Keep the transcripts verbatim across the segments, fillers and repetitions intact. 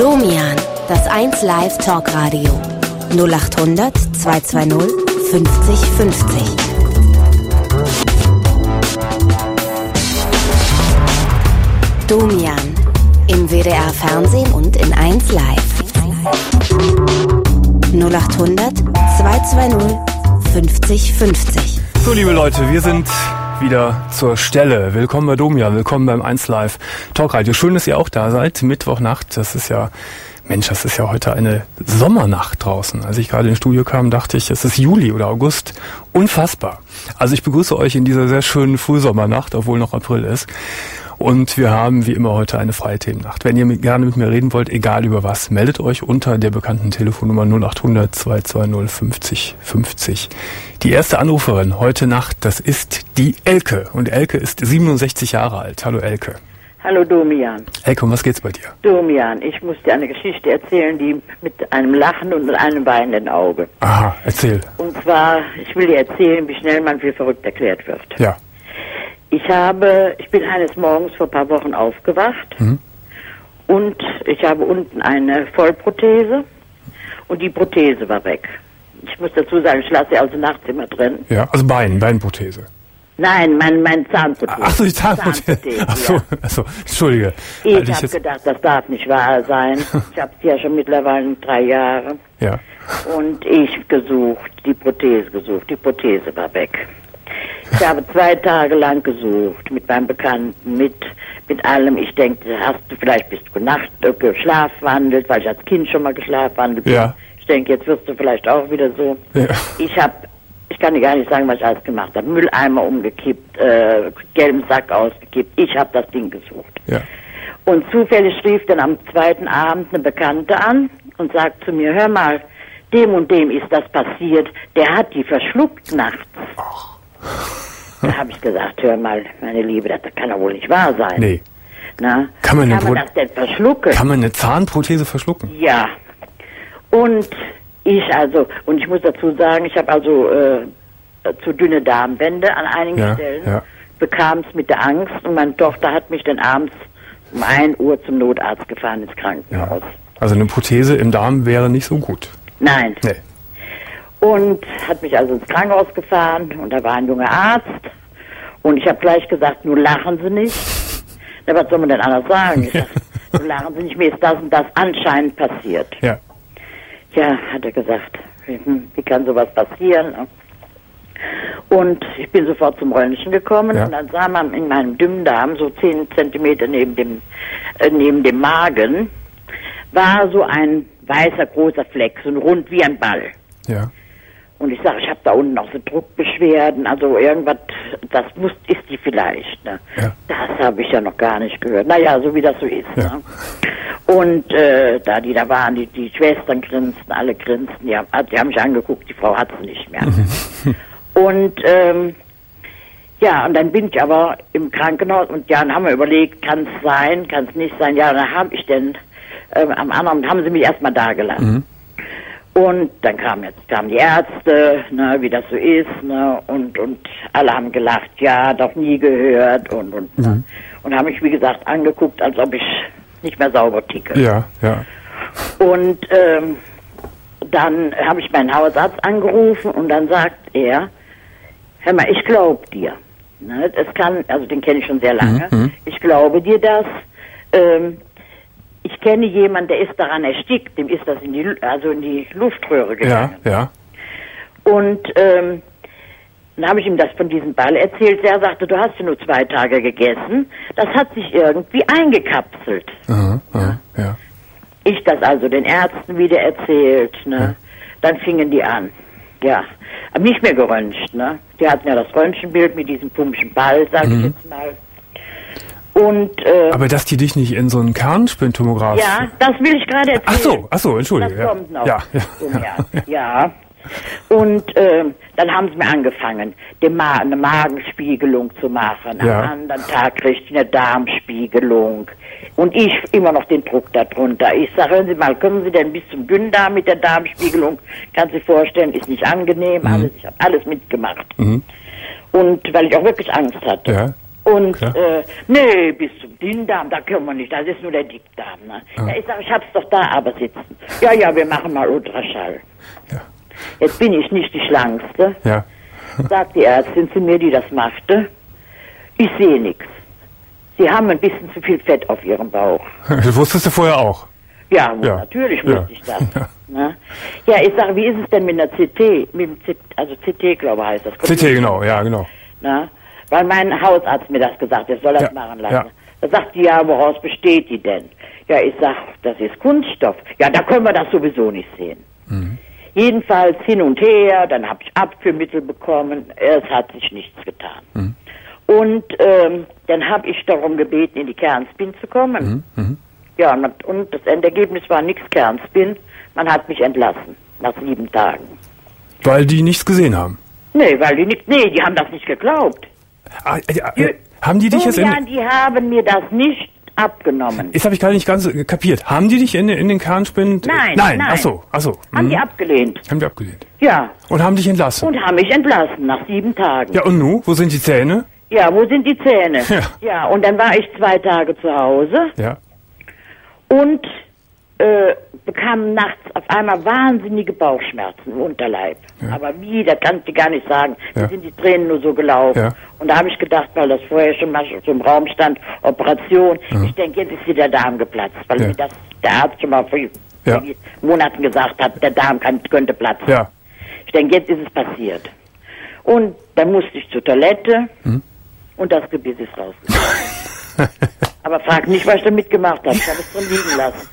Domian, das eins Live Talkradio. null acht hundert zweihundertzweißig fünfzig fünfzig. Domian, im W D R Fernsehen und in eins Live. null acht hundert zweihundertzweißig fünfzig fünfzig. So, liebe Leute, wir sind wieder zur Stelle. Willkommen bei Domian, willkommen beim eins Live Talkradio. Schön, dass ihr auch da seid. Mittwochnacht, das ist ja, Mensch, das ist ja heute eine Sommernacht draußen. Als ich gerade ins Studio kam, dachte ich, es ist Juli oder August. Unfassbar. Also ich begrüße euch in dieser sehr schönen Frühsommernacht, obwohl noch April ist. Und wir haben wie immer heute eine freie Themennacht. Wenn ihr mit, gerne mit mir reden wollt, egal über was, meldet euch unter der bekannten Telefonnummer null acht hundert zweihundertzweißig fünfzig fünfzig. Die erste Anruferin heute Nacht, das ist die Elke. Und Elke ist siebenundsechzig Jahre alt. Hallo Elke. Hallo Domian. Elke, um was geht's bei dir? Domian, ich muss dir eine Geschichte erzählen, die mit einem Lachen und mit einem weinenden Auge. Aha, erzähl. Und zwar, ich will dir erzählen, wie schnell man für verrückt erklärt wird. Ja. Ich habe, ich bin eines Morgens vor ein paar Wochen aufgewacht mhm. und ich habe unten eine Vollprothese und die Prothese war weg. Ich muss dazu sagen, ich lasse sie also nachts immer drin. Ja, also Bein, Beinprothese. Nein, mein, mein Zahnprothese. Ach so, die Zahnprothese. Zahnprothese Ach so, ja. ach so, Entschuldige. Ich also habe gedacht, das darf nicht wahr sein. Ich habe sie ja schon mittlerweile drei Jahre. Ja. Und ich gesucht, die Prothese gesucht. Die Prothese war weg. Ich habe zwei Tage lang gesucht, mit meinem Bekannten, mit mit allem. Ich denke, hast du vielleicht bist du Nacht äh, geschlafwandelt, weil ich als Kind schon mal geschlafwandelt bin. Ja. Ich denke, jetzt wirst du vielleicht auch wieder so. Ja. Ich habe, ich kann dir gar nicht sagen, was ich alles gemacht habe. Mülleimer umgekippt, äh, gelben Sack ausgekippt. Ich habe das Ding gesucht. Ja. Und zufällig rief dann am zweiten Abend eine Bekannte an und sagt zu mir, hör mal, dem und dem ist das passiert. Der hat die verschluckt nachts. Oh. Da habe ich gesagt, hör mal, meine Liebe, das kann doch wohl nicht wahr sein. Nee. Na, kann man, kann man Pro- das denn verschlucken? Kann man eine Zahnprothese verschlucken? Ja. Und ich also, und ich muss dazu sagen, ich habe also äh, zu dünne Darmwände an einigen ja, Stellen, ja. bekam es mit der Angst und meine Tochter hat mich dann abends um ein Uhr zum Notarzt gefahren ins Krankenhaus. Ja. Also eine Prothese im Darm wäre nicht so gut. Nein. Nee. Und hat mich also ins Krankenhaus gefahren und da war ein junger Arzt und ich habe gleich gesagt, nun lachen Sie nicht. Na, was soll man denn anders sagen? Ich sag, nun lachen Sie nicht, mir ist das und das anscheinend passiert. Ja. Ja, hat er gesagt, hm, wie kann sowas passieren? Und ich bin sofort zum Röntgen gekommen ja. und dann sah man in meinem Dünndarm, so zehn Zentimeter neben dem, äh, neben dem Magen, war so ein weißer großer Fleck, so rund wie ein Ball. Ja. Und ich sage, ich habe da unten auch so Druckbeschwerden, also irgendwas, das muss, ist die vielleicht. Ne? Ja. Das habe ich ja noch gar nicht gehört. Naja, so wie das so ist. Ja. Ne? Und äh, da die da waren, die, die Schwestern grinsten, alle grinsten, die haben, die haben mich angeguckt, die Frau hat sie nicht mehr. Und ähm, ja, und dann bin ich aber im Krankenhaus und ja, dann haben wir überlegt, kann es sein, kann es nicht sein. Ja, dann habe ich denn, äh, am anderen haben sie mich erstmal da gelassen. Mhm. Und dann kamen jetzt kamen die Ärzte, ne, wie das so ist, ne, und und alle haben gelacht, ja, doch nie gehört und und mhm. und haben mich wie gesagt angeguckt, als ob ich nicht mehr sauber ticke. Ja, ja. Und ähm, dann habe ich meinen Hausarzt angerufen und dann sagt er, hör mal, ich glaube dir. Ne, es kann, also den kenne ich schon sehr lange. Mhm. Ich glaube dir das. Ähm, Ich kenne jemanden, der ist daran erstickt, dem ist das in die, also in die Luftröhre gegangen. Ja, ja. Und ähm, dann habe ich ihm das von diesem Ball erzählt. Der sagte, du hast ja nur zwei Tage gegessen. Das hat sich irgendwie eingekapselt. Aha, aha, ja. Ich das also den Ärzten wieder erzählt. Ne? Ja. Dann fingen die an. Ja, aber nicht mehr geröntgt. Ne? Die hatten ja das Röntgenbild mit diesem komischen Ball, sage mhm. ich jetzt mal. Und, äh, aber dass die dich nicht in so einen Kernspintomograph... Ja, das will ich gerade erzählen. Ach so, ach so, entschuldige. Das kommt noch. Ja, ja, ja. ja. Und äh, dann haben sie mir angefangen, dem Ma- eine Magenspiegelung zu machen. Ja. Am anderen Tag kriegte ich eine Darmspiegelung. Und ich immer noch den Druck darunter. Ich sage, hören Sie mal, kommen Sie denn bis zum Dünndarm mit der Darmspiegelung? Kannst du sich vorstellen, ist nicht angenehm. Mhm. Alles, ich habe alles mitgemacht. Mhm. Und weil ich auch wirklich Angst hatte. Ja. Und, okay. äh, nee, bis zum Dünndarm, da können wir nicht, das ist nur der Dickdarm, ne? Ah. Ja, ich sag, ich hab's doch da aber sitzen. Ja, ja, wir machen mal Ultraschall. Ja. Jetzt bin ich nicht die Schlankste, Ja. sagt die Ärztin zu mir, die das machte. Ich sehe nichts. Sie haben ein bisschen zu viel Fett auf Ihrem Bauch. Das wusstest du vorher auch. Ja, Ja. natürlich Ja. wusste ich das. Ja. Ne? Ja, ich sage, wie ist es denn mit einer C T? Mit dem C T, also C T, glaube ich, heißt das. C T, genau, ja, genau. Na? Weil mein Hausarzt mir das gesagt hat, ich soll das Ja, machen lassen. ja. Da sagt die, ja, woraus besteht die denn? Ja, ich sag, das ist Kunststoff. Ja, da können wir das sowieso nicht sehen. Mhm. Jedenfalls hin und her, dann habe ich Abführmittel bekommen, es hat sich nichts getan. Mhm. Und ähm, dann habe ich darum gebeten, in die Kernspin zu kommen. Mhm. Mhm. Ja, und, und das Endergebnis war nichts Kernspin. Man hat mich entlassen, nach sieben Tagen. Weil die nichts gesehen haben. Nee, weil die nicht, nee, die haben das nicht geglaubt. Ah, äh, äh, haben die dich jetzt in... Ja, die haben mir das nicht abgenommen. Jetzt habe ich gerade nicht ganz äh, kapiert. Haben die dich in, in den Kernspind... Nein, nein. nein. Ach so, ach so. Haben Mhm. die abgelehnt. Haben die abgelehnt. Ja. Und haben dich entlassen. Und haben mich entlassen nach sieben Tagen. Ja, und nu? Wo sind die Zähne? Ja, wo sind die Zähne? Ja. Ja, und dann war ich zwei Tage zu Hause Ja. und äh, bekam nachts auf einmal wahnsinnige Bauchschmerzen im Unterleib. Ja. Aber wie, das kann ich dir gar nicht sagen. Ja. Da sind die Tränen nur so gelaufen. Ja. Und da habe ich gedacht, weil das vorher schon mal so im Raum stand, Operation, Ja. ich denke, jetzt ist hier der Darm geplatzt, weil Ja. mir das der Arzt schon mal vor Ja. Monaten gesagt hat, der Darm kann, könnte platzen. Ja. Ich denke, jetzt ist es passiert. Und dann musste ich zur Toilette Hm. und das Gebiss ist rausgekommen. Aber frag nicht, was ich damit gemacht habe. Ich habe es drin liegen lassen.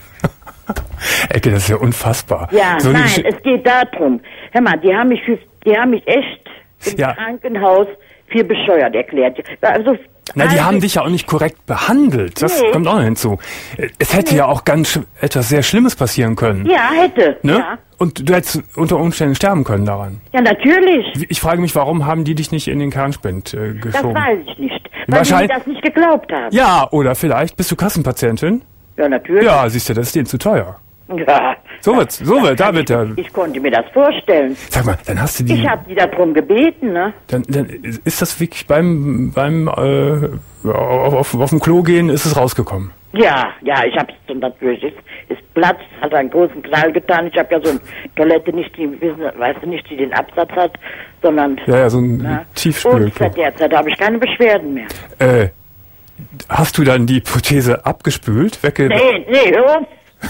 Ecke, das ist ja unfassbar. Ja, so eine nein, Gesch- es geht darum. Hör mal, die haben mich, für, die haben mich echt im Ja. Krankenhaus für bescheuert erklärt. Also, Na, die also- haben dich ja auch nicht korrekt behandelt. Das Nee. kommt auch noch hinzu. Es hätte ja auch ganz sch- etwas sehr Schlimmes passieren können. Ja, hätte. Ne? Ja. Und du hättest unter Umständen sterben können daran. ja, natürlich. Ich frage mich, warum haben die dich nicht in den Kernspind äh, Das geschoben? weiß ich nicht. Weil die Wahrscheinlich- mir das nicht geglaubt haben. Ja, oder vielleicht bist du Kassenpatientin? Ja, natürlich. Ja, siehst du, das ist denen zu teuer. Ja. So wird's, so wird, da kann wird ich, der. ich konnte mir das vorstellen. Sag mal, dann hast du die. Ich habe die darum gebeten, ne? Dann, dann ist das wirklich beim beim äh, auf, auf, auf dem Klo gehen ist es rausgekommen. Ja, ja, ich habe es natürlich, es ist Platz, hat einen großen Knall getan. Ich habe ja so eine Toilette nicht, die wissen, weißt du nicht, die den Absatz hat, sondern Ja, ja, so ein na, Tiefspül. und seit der Zeit habe ich keine Beschwerden mehr. Äh, hast du dann die Prothese abgespült, wegge... Nee, nee, hör auf.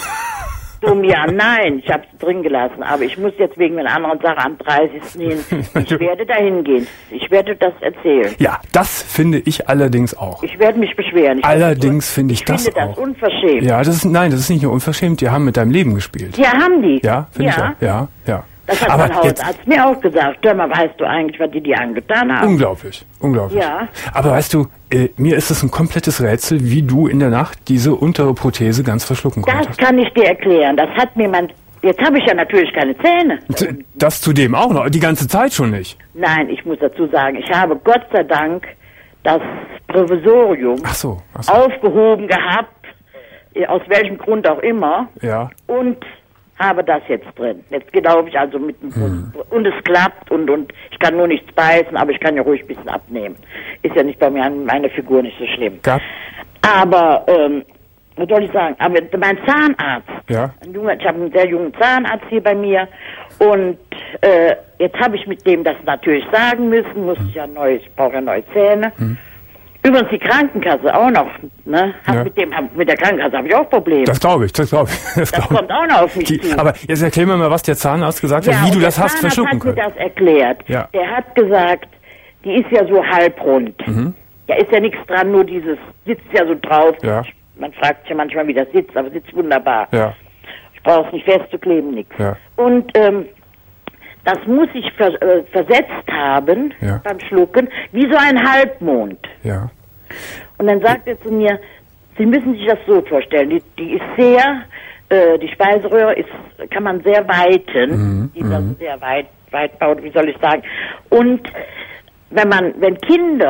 Dumm, ja, nein, ich habe es drin gelassen, aber ich muss jetzt wegen einer anderen Sache am dreißigsten hin. Ich werde dahin gehen. Ich werde das erzählen. Ja, das finde ich allerdings auch. Ich werde mich beschweren. Ich Allerdings finde ich ich das finde das auch. unverschämt. Ja, das ist, nein, das ist nicht nur unverschämt, die haben mit deinem Leben gespielt. Ja, haben die. Ja, finde ich ja. auch. Ja, ja. Das hat Aber mein jetzt, Hausarzt mir auch gesagt. Hör mal, weißt du eigentlich, was die dir angetan haben? unglaublich, unglaublich. Ja. Aber weißt du, äh, mir ist es ein komplettes Rätsel, wie du in der Nacht diese untere Prothese ganz verschlucken Das konntest. kann ich dir erklären. Das hat mir man... Jetzt habe ich ja natürlich keine Zähne. D- Das zudem auch noch, die ganze Zeit schon nicht. Nein, ich muss dazu sagen, ich habe Gott sei Dank das Provisorium Ach so, ach so. aufgehoben gehabt, eh, aus welchem Grund auch immer, Ja. und habe das jetzt drin. Jetzt glaube ich also mit dem Hm. und es klappt und und ich kann nur nichts beißen, aber ich kann ja ruhig ein bisschen abnehmen. Ist ja nicht bei mir an meiner Figur nicht so schlimm. Gab, Aber ähm, was soll ich sagen? Aber mein Zahnarzt, Ja. ein junger, ich habe einen sehr jungen Zahnarzt hier bei mir und äh, jetzt habe ich mit dem das natürlich sagen müssen, muss ich ja neu, ich brauche ja neue Zähne. Hm. Übrigens die Krankenkasse auch noch, ne? Hab Ja. mit dem, hab, mit der Krankenkasse habe ich auch Probleme. das glaube ich, das glaube ich. Das, Das glaub ich. kommt auch noch auf mich Die, zu. aber jetzt erklär mir mal, was der Zahnarzt gesagt hat, wie und du der das hast Zahnarzt verschlucken hat mir können. das erklärt. Ja. Der hat gesagt, die ist ja so halbrund. Mhm. Da ist ja nichts dran, nur dieses, sitzt ja so drauf. Ja. Man fragt sich ja manchmal, wie das sitzt, aber sitzt wunderbar. Ja, Ich brauche es nicht festzukleben, nichts. Ja. Und ähm, das muss ich vers äh, versetzt haben Ja. beim Schlucken, wie so ein Halbmond. ja. Und dann sagt er zu mir, Sie müssen sich das so vorstellen, die, die ist sehr, äh, die Speiseröhre ist, kann man sehr weiten, Mhm, die ist also sehr weit, weit baut, wie soll ich sagen. Und wenn man, wenn Kinder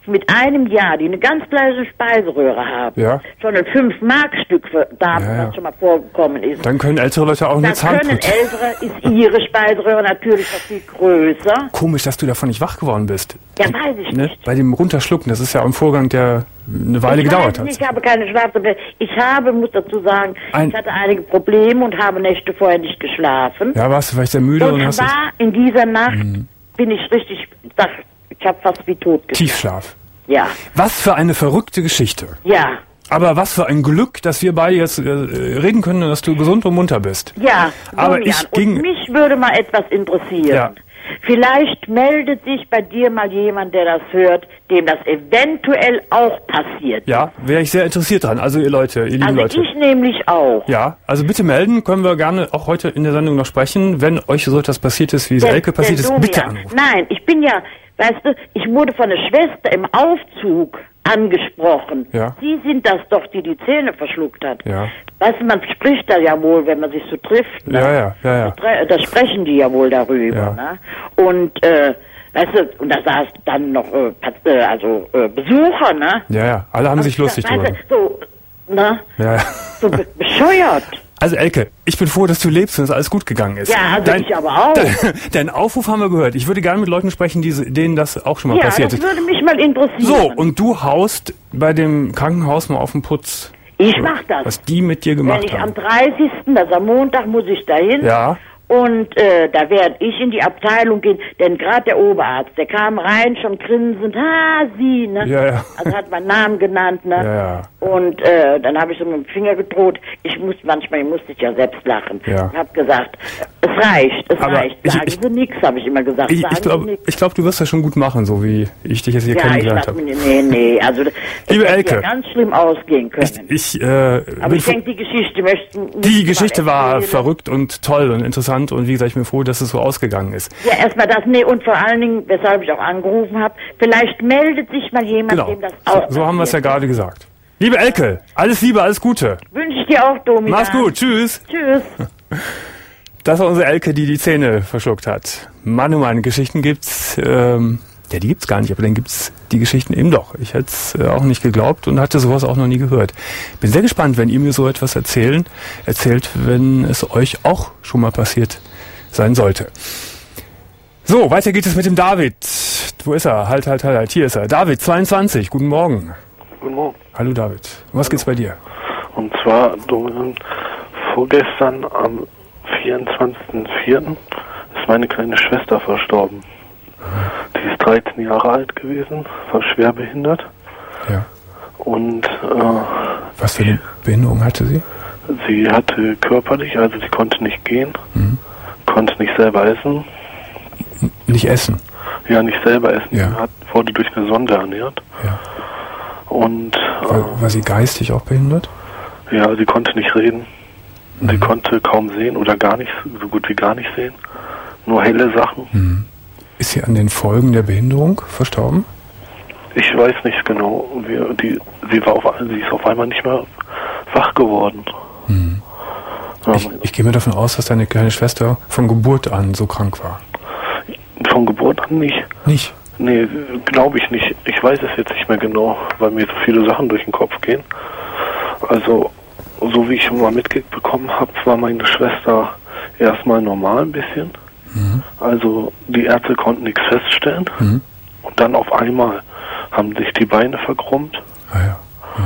mit einem Jahr, die eine ganz kleine Speiseröhre haben, ja. schon ein fünf Mark Stück für Damen, ja, ja. was schon mal vorgekommen ist. Dann können ältere Leute auch eine Das Zahnputze. können ältere, ist ihre Speiseröhre natürlich noch viel größer. Komisch, dass du davon nicht wach geworden bist. Ja, weiß ich ne? nicht. Bei dem Runterschlucken, das ist ja ein Vorgang, der eine Weile ich gedauert weiß hat. nicht, ich habe keine Schlaftabletten. Ich habe, muss dazu sagen, Ein ich hatte einige Probleme und habe Nächte vorher nicht geschlafen. Ja, warst du vielleicht sehr müde? Und und hast war in dieser Nacht, mhm. bin ich richtig, sag, ich habe fast wie tot geschlafen. Tiefschlaf. Ja. Was für eine verrückte Geschichte. Ja. Aber was für ein Glück, dass wir beide jetzt äh, reden können und dass du gesund und munter bist. Ja, aber Domian, ich ging... Und mich würde mal etwas interessieren. Ja. Vielleicht meldet sich bei dir mal jemand, der das hört, dem das eventuell auch passiert. Ja, wäre ich sehr interessiert dran. Also ihr Leute, ihr lieben also Leute. ich nämlich auch. Ja, also bitte melden, können wir gerne auch heute in der Sendung noch sprechen. Wenn euch so etwas passiert ist, wie es Elke passiert ist, bitte anrufen. Nein, ich bin ja, weißt du, ich wurde von der Schwester im Aufzug angesprochen. Ja. Sie sind das doch, die die Zähne verschluckt hat. Ja. Weißt du, man spricht da ja wohl, wenn man sich so trifft. Ne? Ja, ja, ja, ja. Da, da sprechen die ja wohl darüber. Ja. Ne? Und, äh, weißt du, und da saß dann noch, äh, also, äh, Besucher, ne? Ja, ja, alle haben und sich lustig weißt drüber. du, so, ne? Ja, ja. So be bescheuert. Also Elke, ich bin froh, dass du lebst und dass alles gut gegangen ist. Ja, also dein, ich aber auch. Dein, deinen Aufruf haben wir gehört. Ich würde gerne mit Leuten sprechen, die, denen das auch schon mal ja, passiert das ist. würde mich mal interessieren. So, und du haust bei dem Krankenhaus mal auf den Putz. Ich mach das. Was die mit dir gemacht Wenn ich haben. am dreißigsten, das ist am Montag, muss ich dahin. Ja. Und äh, da werde ich in die Abteilung gehen, denn gerade der Oberarzt, der kam rein, schon grinsend, ha, Sie, ne? Ja, ja. Also hat meinen Namen genannt, ne? Ja, ja. Und äh, dann habe ich so mit dem Finger gedroht. Ich muss manchmal, ich musste ja selbst lachen. Ja. Ich habe gesagt, es reicht, es Aber reicht. ich- Sagen ich- Sie nichts, habe ich immer gesagt. Ich, Sagen ich glaube, Sie nichts. ich glaub, du wirst das schon gut machen, so wie ich dich jetzt hier Ja, ich kennengelernt sag, habe. nee, nee, nee, also das Liebe hätte Elke. ja ganz schlimm ausgehen können. Ich, äh, Aber bin ich froh- denke, die Geschichte möchten... die Geschichte war erzählen. verrückt und toll und interessant und wie gesagt, ich bin froh, dass es so ausgegangen ist. Ja, erstmal das, nee, und vor allen Dingen, weshalb ich auch angerufen habe, vielleicht meldet sich mal jemand, Genau, dem das so, auch so haben wir es ja passiert. gerade gesagt. Liebe Elke, alles Liebe, alles Gute. Wünsche ich dir auch, Domian. Mach's gut, tschüss. Tschüss. Das war unsere Elke, die die Zähne verschluckt hat. Mann, oh Mann, Geschichten gibt's, ähm, ja, die gibt's gar nicht, aber dann gibt's die Geschichten eben doch. Ich hätte es äh, auch nicht geglaubt und hatte sowas auch noch nie gehört. Bin sehr gespannt, wenn ihr mir so etwas erzählen, erzählt, wenn es euch auch schon mal passiert sein sollte. So, weiter geht es mit dem David. Wo ist er? Halt, halt, halt, halt. Hier ist er. David, zweiundzwanzig. Guten Morgen. Guten Morgen. Hallo David. Um was geht's bei dir? Und zwar, Domian, vorgestern am vierundzwanzigsten vierten ist meine kleine Schwester verstorben. Die ist dreizehn Jahre alt gewesen, war schwer behindert. Ja. Und äh, Was für eine Behinderung hatte sie? sie hatte körperlich, also sie konnte nicht gehen, Mhm. konnte nicht selber essen. Nicht essen. Ja, nicht selber essen. Ja. Sie hat, wurde durch eine Sonde ernährt. Ja. Und War, war sie geistig auch behindert? äh, ja, sie konnte nicht reden. Mhm. Sie konnte kaum sehen oder gar nicht, so gut wie gar nicht sehen. Nur helle Sachen. Mhm. Ist sie an den Folgen der Behinderung verstorben? Ich weiß nicht genau. Wir, die, sie, war auf, sie ist auf einmal nicht mehr wach geworden. Mhm. Ja, Ich, ich gehe mir davon aus, dass deine kleine Schwester von Geburt an so krank war. von Geburt an nicht. Nicht? Nee, glaube ich nicht. Ich weiß es jetzt nicht mehr genau, weil mir so viele Sachen durch den Kopf gehen. Also, so wie ich schon mal mitbekommen habe, war meine Schwester erstmal normal ein bisschen. Mhm. Also, die Ärzte konnten nichts feststellen. Mhm. Und dann auf einmal haben sich die Beine verkrümmt. Ah ja.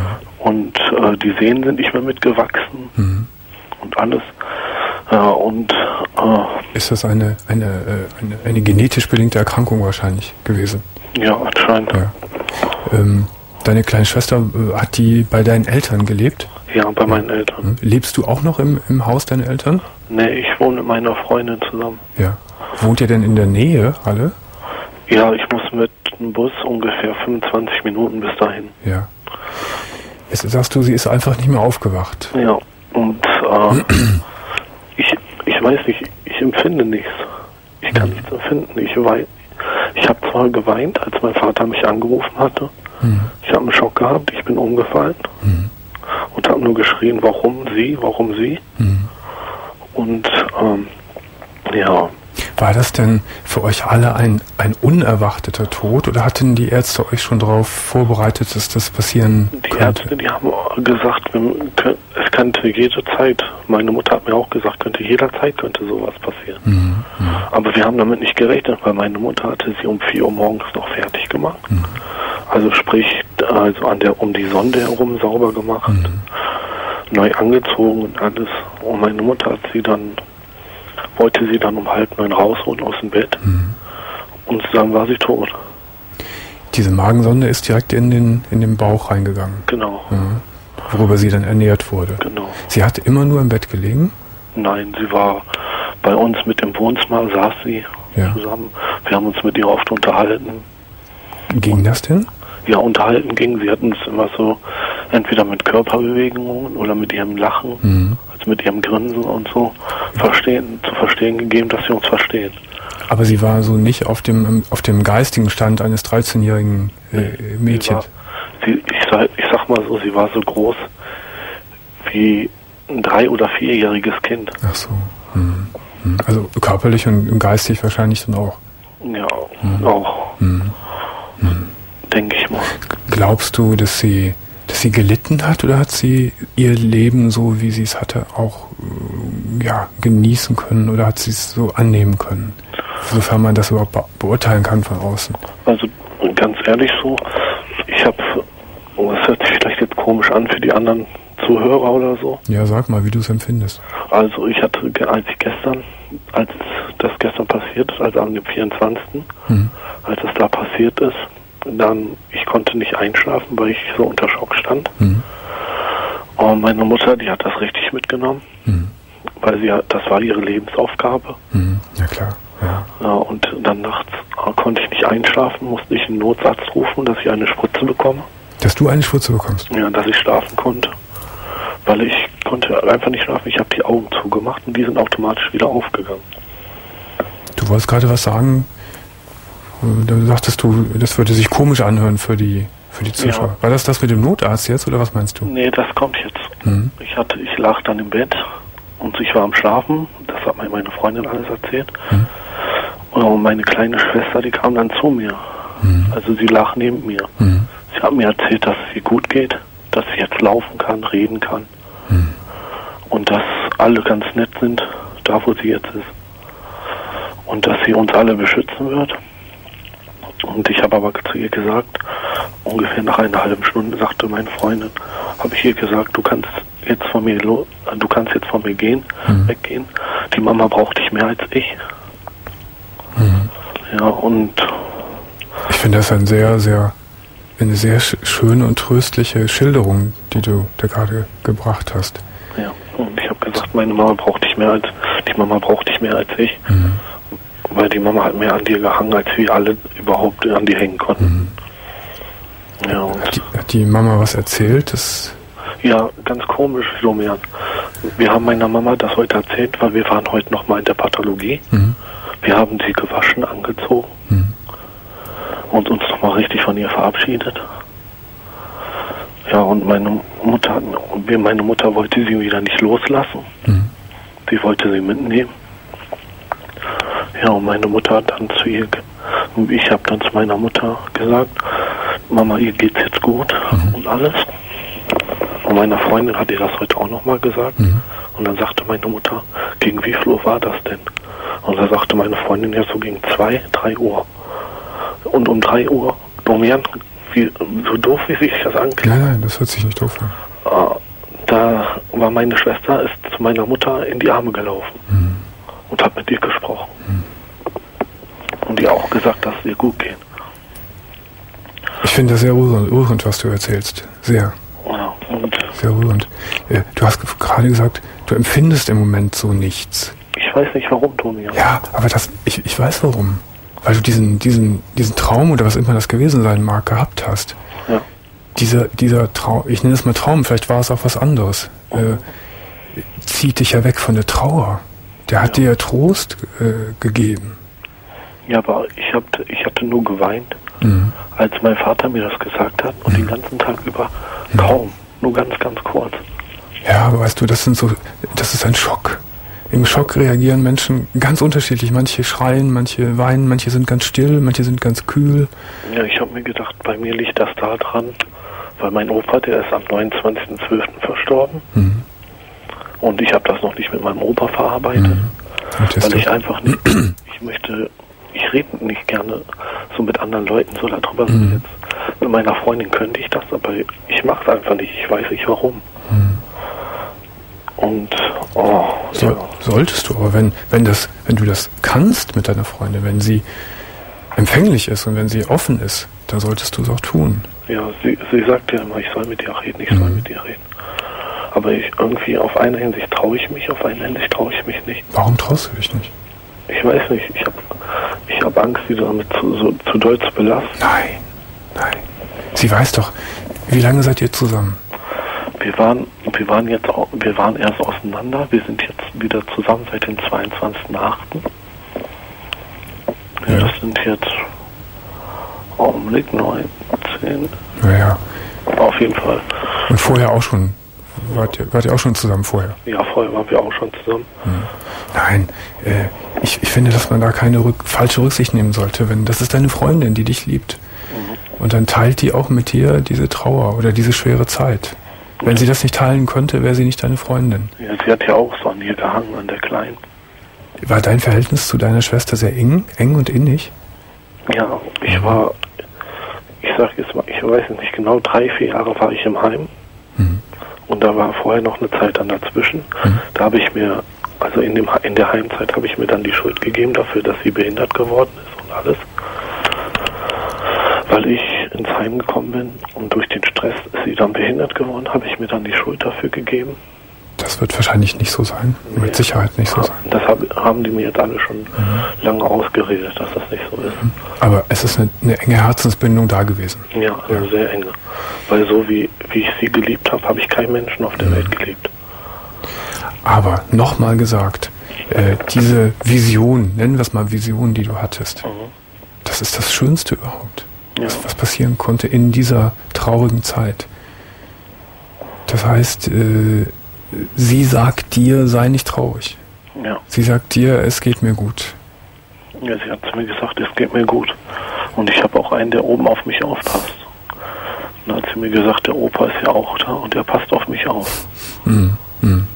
Und äh, die Sehnen sind nicht mehr mitgewachsen. Mhm. Und alles. Ja, und äh, Ist das eine, eine, äh, eine, eine genetisch bedingte Erkrankung wahrscheinlich gewesen? ja, anscheinend. Ja. Ähm, deine kleine Schwester, äh, hat die bei deinen Eltern gelebt? Ja, bei meinen Eltern. Hm? Lebst du auch noch im, im Haus deiner Eltern? Nee, ich wohne mit meiner Freundin zusammen. Ja. Wohnt ihr denn in der Nähe alle? Ja, ich muss mit dem Bus ungefähr fünfundzwanzig Minuten bis dahin. Ja. Jetzt sagst du, sie ist einfach nicht mehr aufgewacht. Ja, und äh, ich, ich weiß nicht, ich empfinde nichts. Ich kann Mhm. nichts empfinden. Ich wein, ich habe zwar geweint, als mein Vater mich angerufen hatte. Mhm. Ich habe einen Schock gehabt, ich bin umgefallen Mhm. und habe nur geschrien, warum sie, warum sie. Mhm. Und ähm, ja, War das denn für euch alle ein, ein unerwarteter Tod oder hatten die Ärzte euch schon darauf vorbereitet, dass das passieren Die könnte? Ärzte, die haben gesagt, es könnte jede Zeit, meine Mutter hat mir auch gesagt, könnte jederzeit könnte sowas passieren. Mhm. Mhm. Aber wir haben damit nicht gerechnet, weil meine Mutter hatte sie um vier Uhr morgens noch fertig gemacht. Mhm. Also sprich, also an der um die Sonde herum sauber gemacht, Mhm. neu angezogen und alles. Und meine Mutter hat sie dann, wollte sie dann um halb neun rausholen aus dem Bett. Mhm. Und dann war sie tot. Diese Magensonde ist direkt in den, in den Bauch reingegangen. Genau. Ja. Worüber sie dann ernährt wurde. Genau. Sie hat immer nur im Bett gelegen? Nein, sie war bei uns mit im Wohnzimmer, saß sie Ja. zusammen. Wir haben uns mit ihr oft unterhalten. Ging das denn? Ja, unterhalten ging. Sie hatten es immer so, entweder mit Körperbewegungen oder mit ihrem Lachen, Mhm. also mit ihrem Grinsen und so, verstehen, zu verstehen gegeben, dass sie uns verstehen. Aber sie war so nicht auf dem, auf dem geistigen Stand eines dreizehnjährigen äh, Mädchens. Sie war, sie, ich, sag, ich sag mal so, sie war so groß wie ein drei- oder vierjähriges Kind. Ach so. Mhm. Mhm. Also körperlich und geistig wahrscheinlich dann auch. Ja, Mhm. auch. Mhm. Mhm. Denke ich mal. Glaubst du, dass sie, dass sie gelitten hat oder hat sie ihr Leben so, wie sie es hatte, auch äh, ja, genießen können oder hat sie es so annehmen können? Sofern man das überhaupt be beurteilen kann von außen. Also ganz ehrlich so, ich habe, das hört sich vielleicht jetzt komisch an für die anderen Zuhörer oder so. Ja, sag mal, wie du es empfindest. Also ich hatte, als ich gestern, als das gestern passiert ist, also am vierundzwanzigsten Mhm. als es da passiert ist, dann, ich konnte nicht einschlafen, weil ich so unter Schock stand. Mhm. Und meine Mutter, die hat das richtig mitgenommen, Mhm. weil sie, das war ihre Lebensaufgabe. Mhm. Ja, klar. Ja. Ja, und dann nachts äh, konnte ich nicht einschlafen, musste ich einen Notarzt rufen, dass ich eine Spritze bekomme. Dass du eine Spritze bekommst. Ja, dass ich schlafen konnte. Weil ich konnte einfach nicht schlafen, ich habe die Augen zugemacht und die sind automatisch wieder aufgegangen. Du wolltest gerade was sagen. Da sagtest du, das würde sich komisch anhören für die, für die Zuschauer. Ja. War das das mit dem Notarzt jetzt oder was meinst du? Nee, das kommt jetzt. Mhm. Ich hatte, ich lag dann im Bett und ich war am Schlafen, das hat mir meine Freundin alles erzählt. Mhm. Und meine kleine Schwester, die kam dann zu mir. Mhm. Also sie lag neben mir. Mhm. Sie hat mir erzählt, dass es ihr gut geht, dass sie jetzt laufen kann, reden kann. Mhm. Und dass alle ganz nett sind, da wo sie jetzt ist. Und dass sie uns alle beschützen wird. Und ich habe aber zu ihr gesagt, ungefähr nach einer halben Stunde, sagte meine Freundin, habe ich ihr gesagt, du kannst jetzt von mir lo- du kannst jetzt von mir gehen, Mhm. weggehen. Die Mama braucht dich mehr als ich. Mhm. Ja, und Ich finde das ein sehr, sehr, eine sehr sch- schöne und tröstliche Schilderung, die du da gerade gebracht hast. ja, und ich habe gesagt, meine Mama braucht dich mehr als die Mama braucht dich mehr als ich. Mhm. Weil die Mama hat mehr an dir gehangen, als wir alle überhaupt an dir hängen konnten. Mhm. Ja, und Hat die, hat die Mama was erzählt? Das, ja, ganz komisch, Domian. Wir haben meiner Mama das heute erzählt, weil wir waren heute nochmal in der Pathologie. mhm. Wir haben sie gewaschen, angezogen Mhm. und uns nochmal richtig von ihr verabschiedet. Ja, und meine Mutter, hat- wir- meine Mutter wollte sie wieder nicht loslassen. Mhm. Sie wollte sie mitnehmen. Ja, und meine Mutter hat dann zu ihr, ge- und ich habe dann zu meiner Mutter gesagt, Mama, ihr geht's jetzt gut Mhm. und alles. Und meiner Freundin hat ihr das heute auch nochmal gesagt. Mhm. Und dann sagte meine Mutter, gegen wie viel Uhr war das denn? Und da sagte meine Freundin, ja so gegen zwei, drei Uhr. Und um drei Uhr, Domian, wie, so doof wie sich das anklingt, Nein, nein, das hört sich nicht doof an. äh, da war meine Schwester, ist zu meiner Mutter in die Arme gelaufen Mhm. und hat mit ihr gesprochen. Und ihr auch gesagt, dass es ihr gut geht. Ich finde das sehr rührend, rührend, was du erzählst. Sehr, Ja, und sehr rührend. Äh, Du hast ge- gerade gesagt, du empfindest im Moment so nichts. ich weiß nicht warum, Domian. Ja, aber das, ich, ich weiß warum. Weil du diesen, diesen, diesen Traum oder was immer das gewesen sein mag, gehabt hast. Ja. Dieser, dieser Traum, ich nenne es mal Traum, vielleicht war es auch was anderes, äh, zieht dich ja weg von der Trauer. Der hat Ja. dir ja Trost äh, gegeben. Ja, aber ich, hab, ich hatte nur geweint, Mhm. als mein Vater mir das gesagt hat und den ganzen Tag über kaum, nur ganz, ganz kurz. Ja, aber weißt du, das sind so, das ist ein Schock. im Schock reagieren Menschen ganz unterschiedlich. Manche schreien, manche weinen, manche sind ganz still, manche sind ganz kühl. Ja, ich habe mir gedacht, bei mir liegt das da dran, weil mein Opa, der ist am neunundzwanzigsten zwölften verstorben. Mhm. Und ich habe das noch nicht mit meinem Opa verarbeitet, mhm. weil ich einfach nicht, ich möchte, ich rede nicht gerne so mit anderen Leuten so darüber. Mhm. Jetzt mit meiner Freundin könnte ich das, aber ich mache es einfach nicht, ich weiß nicht warum. Mhm. Und oh, so, ja. Solltest du, aber wenn, wenn das, wenn du das kannst mit deiner Freundin, wenn sie empfänglich ist und wenn sie offen ist, dann solltest du es auch tun. Ja, sie, sie sagt ja immer, ich soll mit dir reden, ich soll mhm. mit dir reden. Aber ich irgendwie auf eine Hinsicht traue ich mich, auf eine Hinsicht traue ich mich nicht. Warum traust du dich nicht? Ich weiß nicht, ich habe ich hab Angst, sie damit zu, so, zu doll zu belasten. Nein, nein. Sie weiß doch, wie lange seid ihr zusammen? Wir waren, wir waren jetzt auch, wir waren erst auseinander. Wir sind jetzt wieder zusammen seit dem zweiundzwanzigsten achten Ja, ja, das sind jetzt Augenblick neun, zehn Naja. Auf jeden Fall. Und vorher auch schon? Wart ihr, wart ihr auch schon zusammen vorher? Ja, vorher waren wir auch schon zusammen. Hm. Nein, äh, ich, ich finde, dass man da keine Rück, falsche Rücksicht nehmen sollte. Wenn das ist deine Freundin, die dich liebt. Mhm. Und dann teilt die auch mit dir diese Trauer oder diese schwere Zeit. Wenn sie das nicht teilen konnte, wäre sie nicht deine Freundin. Ja, sie hat ja auch so an ihr gehangen, an der Kleinen. War dein Verhältnis zu deiner Schwester sehr eng, eng und innig? Ja, ich war, ich sag jetzt mal, ich weiß nicht genau, drei, vier Jahre war ich im Heim. Mhm. Und da war vorher noch eine Zeit dann dazwischen. Mhm. Da habe ich mir, also in, dem, in der Heimzeit habe ich mir dann die Schuld gegeben dafür, dass sie behindert geworden ist und alles. Weil ich ins Heim gekommen bin und durch den Stress ist sie dann behindert geworden, habe ich mir dann die Schuld dafür gegeben. Das wird wahrscheinlich nicht so sein. Nee. Mit Sicherheit nicht so sein. Das hab, haben die mir jetzt alle schon mhm. lange ausgeredet, dass das nicht so ist. Aber es ist eine, eine enge Herzensbindung da gewesen. Ja, eine ja. sehr enge. Weil so wie, wie ich sie geliebt habe, habe ich keinen Menschen auf der mhm. Welt geliebt. Aber nochmal gesagt, äh, diese Vision, nennen wir es mal Vision, die du hattest, mhm. das ist das Schönste überhaupt. Ja. Was, was passieren konnte in dieser traurigen Zeit. Das heißt, äh, sie sagt dir, sei nicht traurig. Ja. Sie sagt dir, es geht mir gut. Ja, sie hat zu mir gesagt, es geht mir gut. Und ich habe auch einen, der oben auf mich aufpasst. Und dann hat sie mir gesagt, der Opa ist ja auch da und der passt auf mich auf. Mm, mm. Mhm.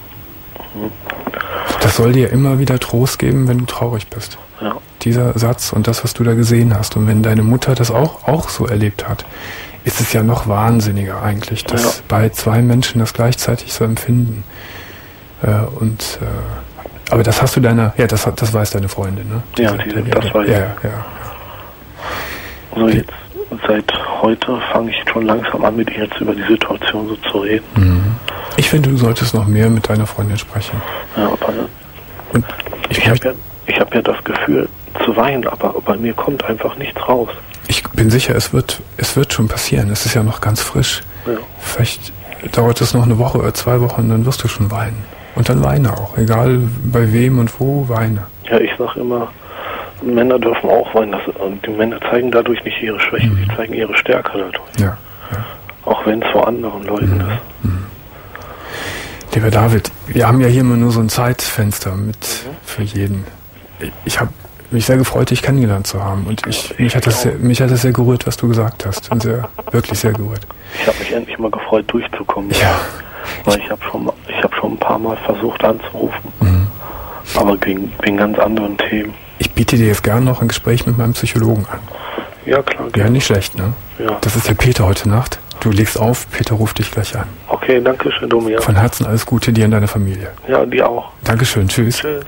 Das soll dir immer wieder Trost geben, wenn du traurig bist. Ja. Dieser Satz und das, was du da gesehen hast. Und wenn deine Mutter das auch, auch so erlebt hat, ist es ja noch wahnsinniger eigentlich, dass ja. bei zwei Menschen das gleichzeitig so empfinden. Äh, und äh, aber das hast du deiner, ja, das das weiß deine Freundin, ne? Ja, die, die, das weiß ich. Ja, ja, ja. Also jetzt, seit heute fange ich schon langsam an, mit ihr jetzt über die Situation so zu reden. Mhm. Ich finde, du solltest noch mehr mit deiner Freundin sprechen. Ja, aber und ich, ich habe ja, ich hab ja das Gefühl zu weinen, aber bei mir kommt einfach nichts raus. Ich bin sicher, es wird, es wird schon passieren. Es ist ja noch ganz frisch. Ja. Vielleicht dauert es noch eine Woche oder zwei Wochen und dann wirst du schon weinen. Und dann weine auch. Egal bei wem und wo, weine. Ja, ich sage immer, Männer dürfen auch weinen. Das, die Männer zeigen dadurch nicht ihre Schwächen, mhm. die zeigen ihre Stärke dadurch. Ja, ja. Auch wenn es vor anderen Leuten mhm. ist. Mhm. Lieber David, wir haben ja hier immer nur so ein Zeitfenster mit mhm. für jeden. Ich habe mich sehr gefreut, dich kennengelernt zu haben. Und ich, mich, hat das sehr, mich hat das sehr gerührt, was du gesagt hast. Und sehr, wirklich sehr gerührt. Ich habe mich endlich mal gefreut, durchzukommen. Ja. Weil ich habe schon, ich hab schon ein paar Mal versucht anzurufen. Mhm. Aber wegen, wegen ganz anderen Themen. Ich biete dir jetzt gerne noch ein Gespräch mit meinem Psychologen an. Ja, klar. Ja, nicht schlecht, ne? Ja. Das ist der Peter heute Nacht. Du legst auf, Peter ruft dich gleich an. Okay, danke schön, Domian. Von Herzen alles Gute dir und deiner Familie. Ja, dir auch. Dankeschön, tschüss. Tschüss.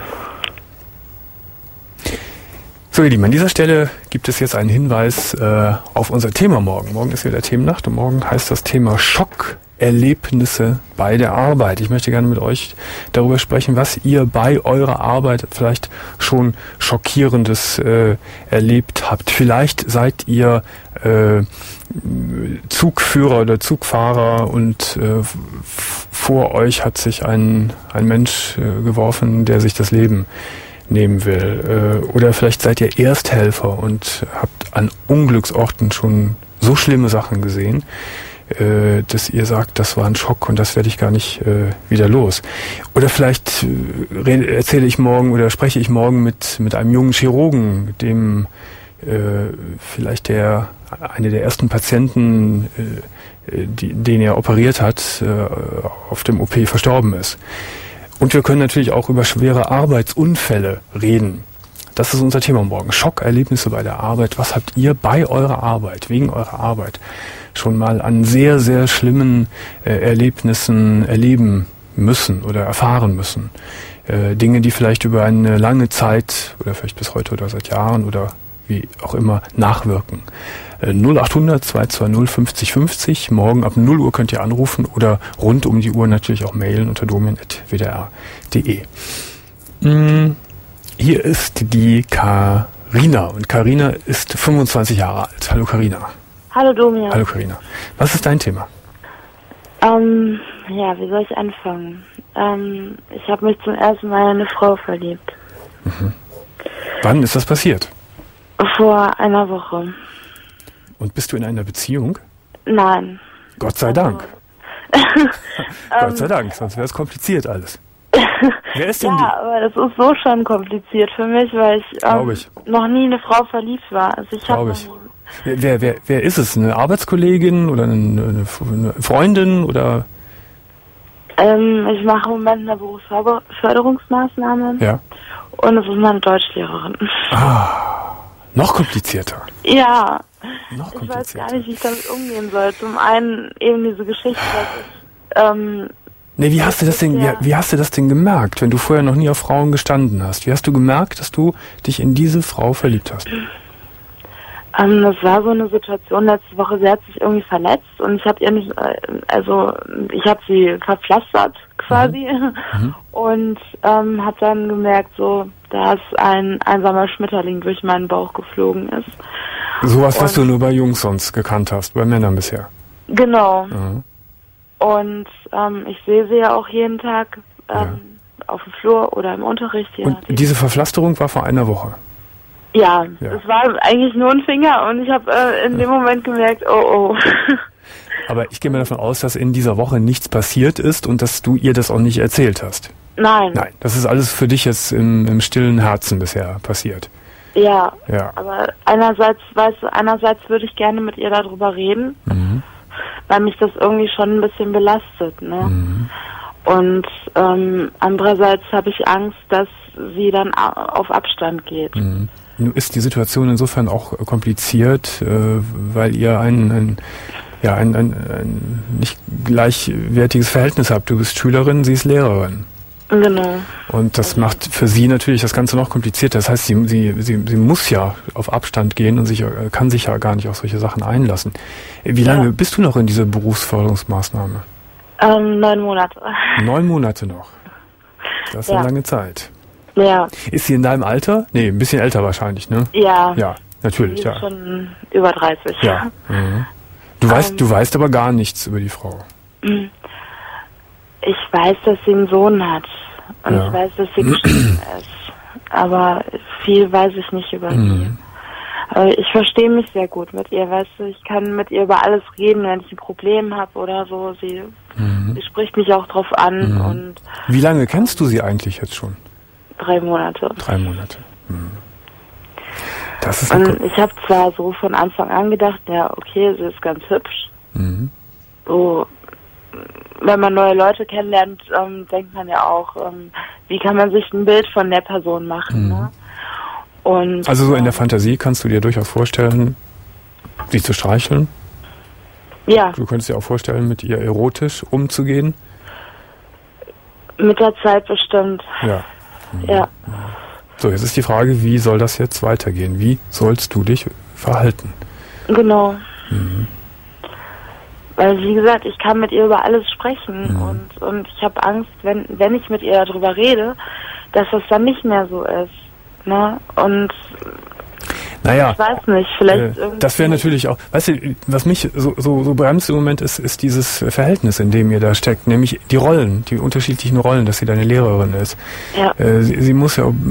So, ihr Lieben, an dieser Stelle gibt es jetzt einen Hinweis äh, auf unser Thema morgen. Morgen ist wieder Themennacht und morgen heißt das Thema Schockerlebnisse bei der Arbeit. Ich möchte gerne mit euch darüber sprechen, was ihr bei eurer Arbeit vielleicht schon Schockierendes äh, erlebt habt. Vielleicht seid ihr äh, Zugführer oder Zugfahrer und äh, vor euch hat sich ein, ein Mensch äh, geworfen, der sich das Leben nehmen will. Oder vielleicht seid ihr Ersthelfer und habt an Unglücksorten schon so schlimme Sachen gesehen, äh, dass ihr sagt, das war ein Schock und das werde ich gar nicht äh, wieder los. Oder vielleicht äh, erzähle ich morgen oder spreche ich morgen mit mit einem jungen Chirurgen, dem äh, vielleicht der eine der ersten Patienten, äh, die, den er operiert hat, äh, auf dem O P verstorben ist. Und wir können natürlich auch über schwere Arbeitsunfälle reden. Das ist unser Thema morgen. Schockerlebnisse bei der Arbeit. Was habt ihr bei eurer Arbeit, wegen eurer Arbeit, schon mal an sehr, sehr schlimmen äh, Erlebnissen erleben müssen oder erfahren müssen? Äh, Dinge, die vielleicht über eine lange Zeit oder vielleicht bis heute oder seit Jahren oder wie auch immer nachwirken. Äh, null acht hundert zwei zwei null fünfzig fünfzig. Morgen ab null Uhr könnt ihr anrufen oder rund um die Uhr natürlich auch mailen unter domian at w d r punkt d e. Mm. Hier ist die Carina und Carina ist fünfundzwanzig Jahre alt. Hallo Carina. Hallo Domian. Hallo Carina. Was ist dein Thema? Ähm, ja, wie soll ich anfangen? Ähm, ich habe mich zum ersten Mal in eine Frau verliebt. Mhm. Wann ist das passiert? Vor einer Woche. Und bist du in einer Beziehung? Nein. Gott sei Dank. Gott sei Dank, sonst wäre es kompliziert alles. Wer ist denn ja, die? aber das ist so schon kompliziert für mich, weil ich, ähm, ich. noch nie eine Frau verliebt war. Also ich Glaube ich. Wer, wer, wer ist es? Eine Arbeitskollegin oder eine, eine Freundin oder? Ähm, ich mache im Moment eine Berufsförderungsmaßnahme. Ja. Und es ist meine Deutschlehrerin. Ah, noch komplizierter. Ja. Noch komplizierter. Ich weiß gar nicht, wie ich damit umgehen soll. Zum einen eben diese Geschichte, dass ich, ähm, Nee, wie hast du das denn, wie, wie hast du das denn gemerkt, wenn du vorher noch nie auf Frauen gestanden hast? Wie hast du gemerkt, dass du dich in diese Frau verliebt hast? Ähm, das war so eine Situation letzte Woche, sie hat sich irgendwie verletzt und ich habe ihr nicht, äh, also ich habe sie verpflastert quasi mhm. und ähm, habe dann gemerkt, so, dass ein einsamer Schmetterling durch meinen Bauch geflogen ist. Sowas, was du nur bei Jungs sonst gekannt hast, bei Männern bisher? Genau. Mhm. Und ähm, ich sehe sie ja auch jeden Tag ähm, ja. auf dem Flur oder im Unterricht. Und diese Verpflasterung war vor einer Woche? Ja, ja. Es war eigentlich nur ein Finger und ich habe äh, in dem Moment gemerkt, oh oh. Aber ich gehe mal davon aus, dass in dieser Woche nichts passiert ist und dass du ihr das auch nicht erzählt hast. Nein. Nein, das ist alles für dich jetzt im, im stillen Herzen bisher passiert. Ja, ja. Aber einerseits, weißt du, einerseits würde ich gerne mit ihr darüber reden. Mhm. Weil mich das irgendwie schon ein bisschen belastet, ne? Mhm. Und ähm, andererseits habe ich Angst, dass sie dann auf Abstand geht. Mhm. Nun ist die Situation insofern auch kompliziert, äh, weil ihr ein, ein ja ein, ein, ein nicht gleichwertiges Verhältnis habt. Du bist Schülerin, sie ist Lehrerin. Genau. Und das macht für sie natürlich das Ganze noch komplizierter. Das heißt, sie, sie, sie, sie muss ja auf Abstand gehen und sich, kann sich ja gar nicht auf solche Sachen einlassen. Wie lange ja. bist du noch in dieser Berufsförderungsmaßnahme? Ähm, neun Monate. Neun Monate noch. Das ist ja. eine lange Zeit. Ja. Ist sie in deinem Alter? Nee, ein bisschen älter wahrscheinlich, ne? Ja. Ja, natürlich, sie ist ja. schon über dreißig. Ja. Mhm. Du ähm, weißt, du weißt aber gar nichts über die Frau. Ich weiß, dass sie einen Sohn hat. Und ja. ich weiß, dass sie geschieden ist. Aber viel weiß ich nicht über mhm. sie. Aber ich verstehe mich sehr gut mit ihr, weißt du. Ich kann mit ihr über alles reden, wenn ich ein Problem habe oder so. Sie, mhm. sie spricht mich auch drauf an. Mhm. Und wie lange kennst du sie eigentlich jetzt schon? Drei Monate. Drei Monate. Mhm. Das ist und ich habe zwar so von Anfang an gedacht, ja, okay, sie ist ganz hübsch. Mhm. So, wenn man neue Leute kennenlernt, ähm, denkt man ja auch, ähm, wie kann man sich ein Bild von der Person machen. Mhm. Ne? Und, also so in der Fantasie kannst du dir durchaus vorstellen, sie zu streicheln? Ja. Du könntest dir auch vorstellen, mit ihr erotisch umzugehen? Mit der Zeit bestimmt. Ja. Mhm. Ja. So, jetzt ist die Frage, wie soll das jetzt weitergehen? Wie sollst du dich verhalten? Genau. Mhm. Weil, wie gesagt, ich kann mit ihr über alles sprechen mhm. und, und ich habe Angst, wenn, wenn ich mit ihr darüber rede, dass das dann nicht mehr so ist. Ne? Und naja, ich weiß nicht, vielleicht äh, das wäre natürlich auch, weißt du, was mich so, so, so bremst im Moment ist, ist dieses Verhältnis, in dem ihr da steckt, nämlich die Rollen, die unterschiedlichen Rollen, dass sie deine Lehrerin ist. Ja. Äh, sie, sie muss ja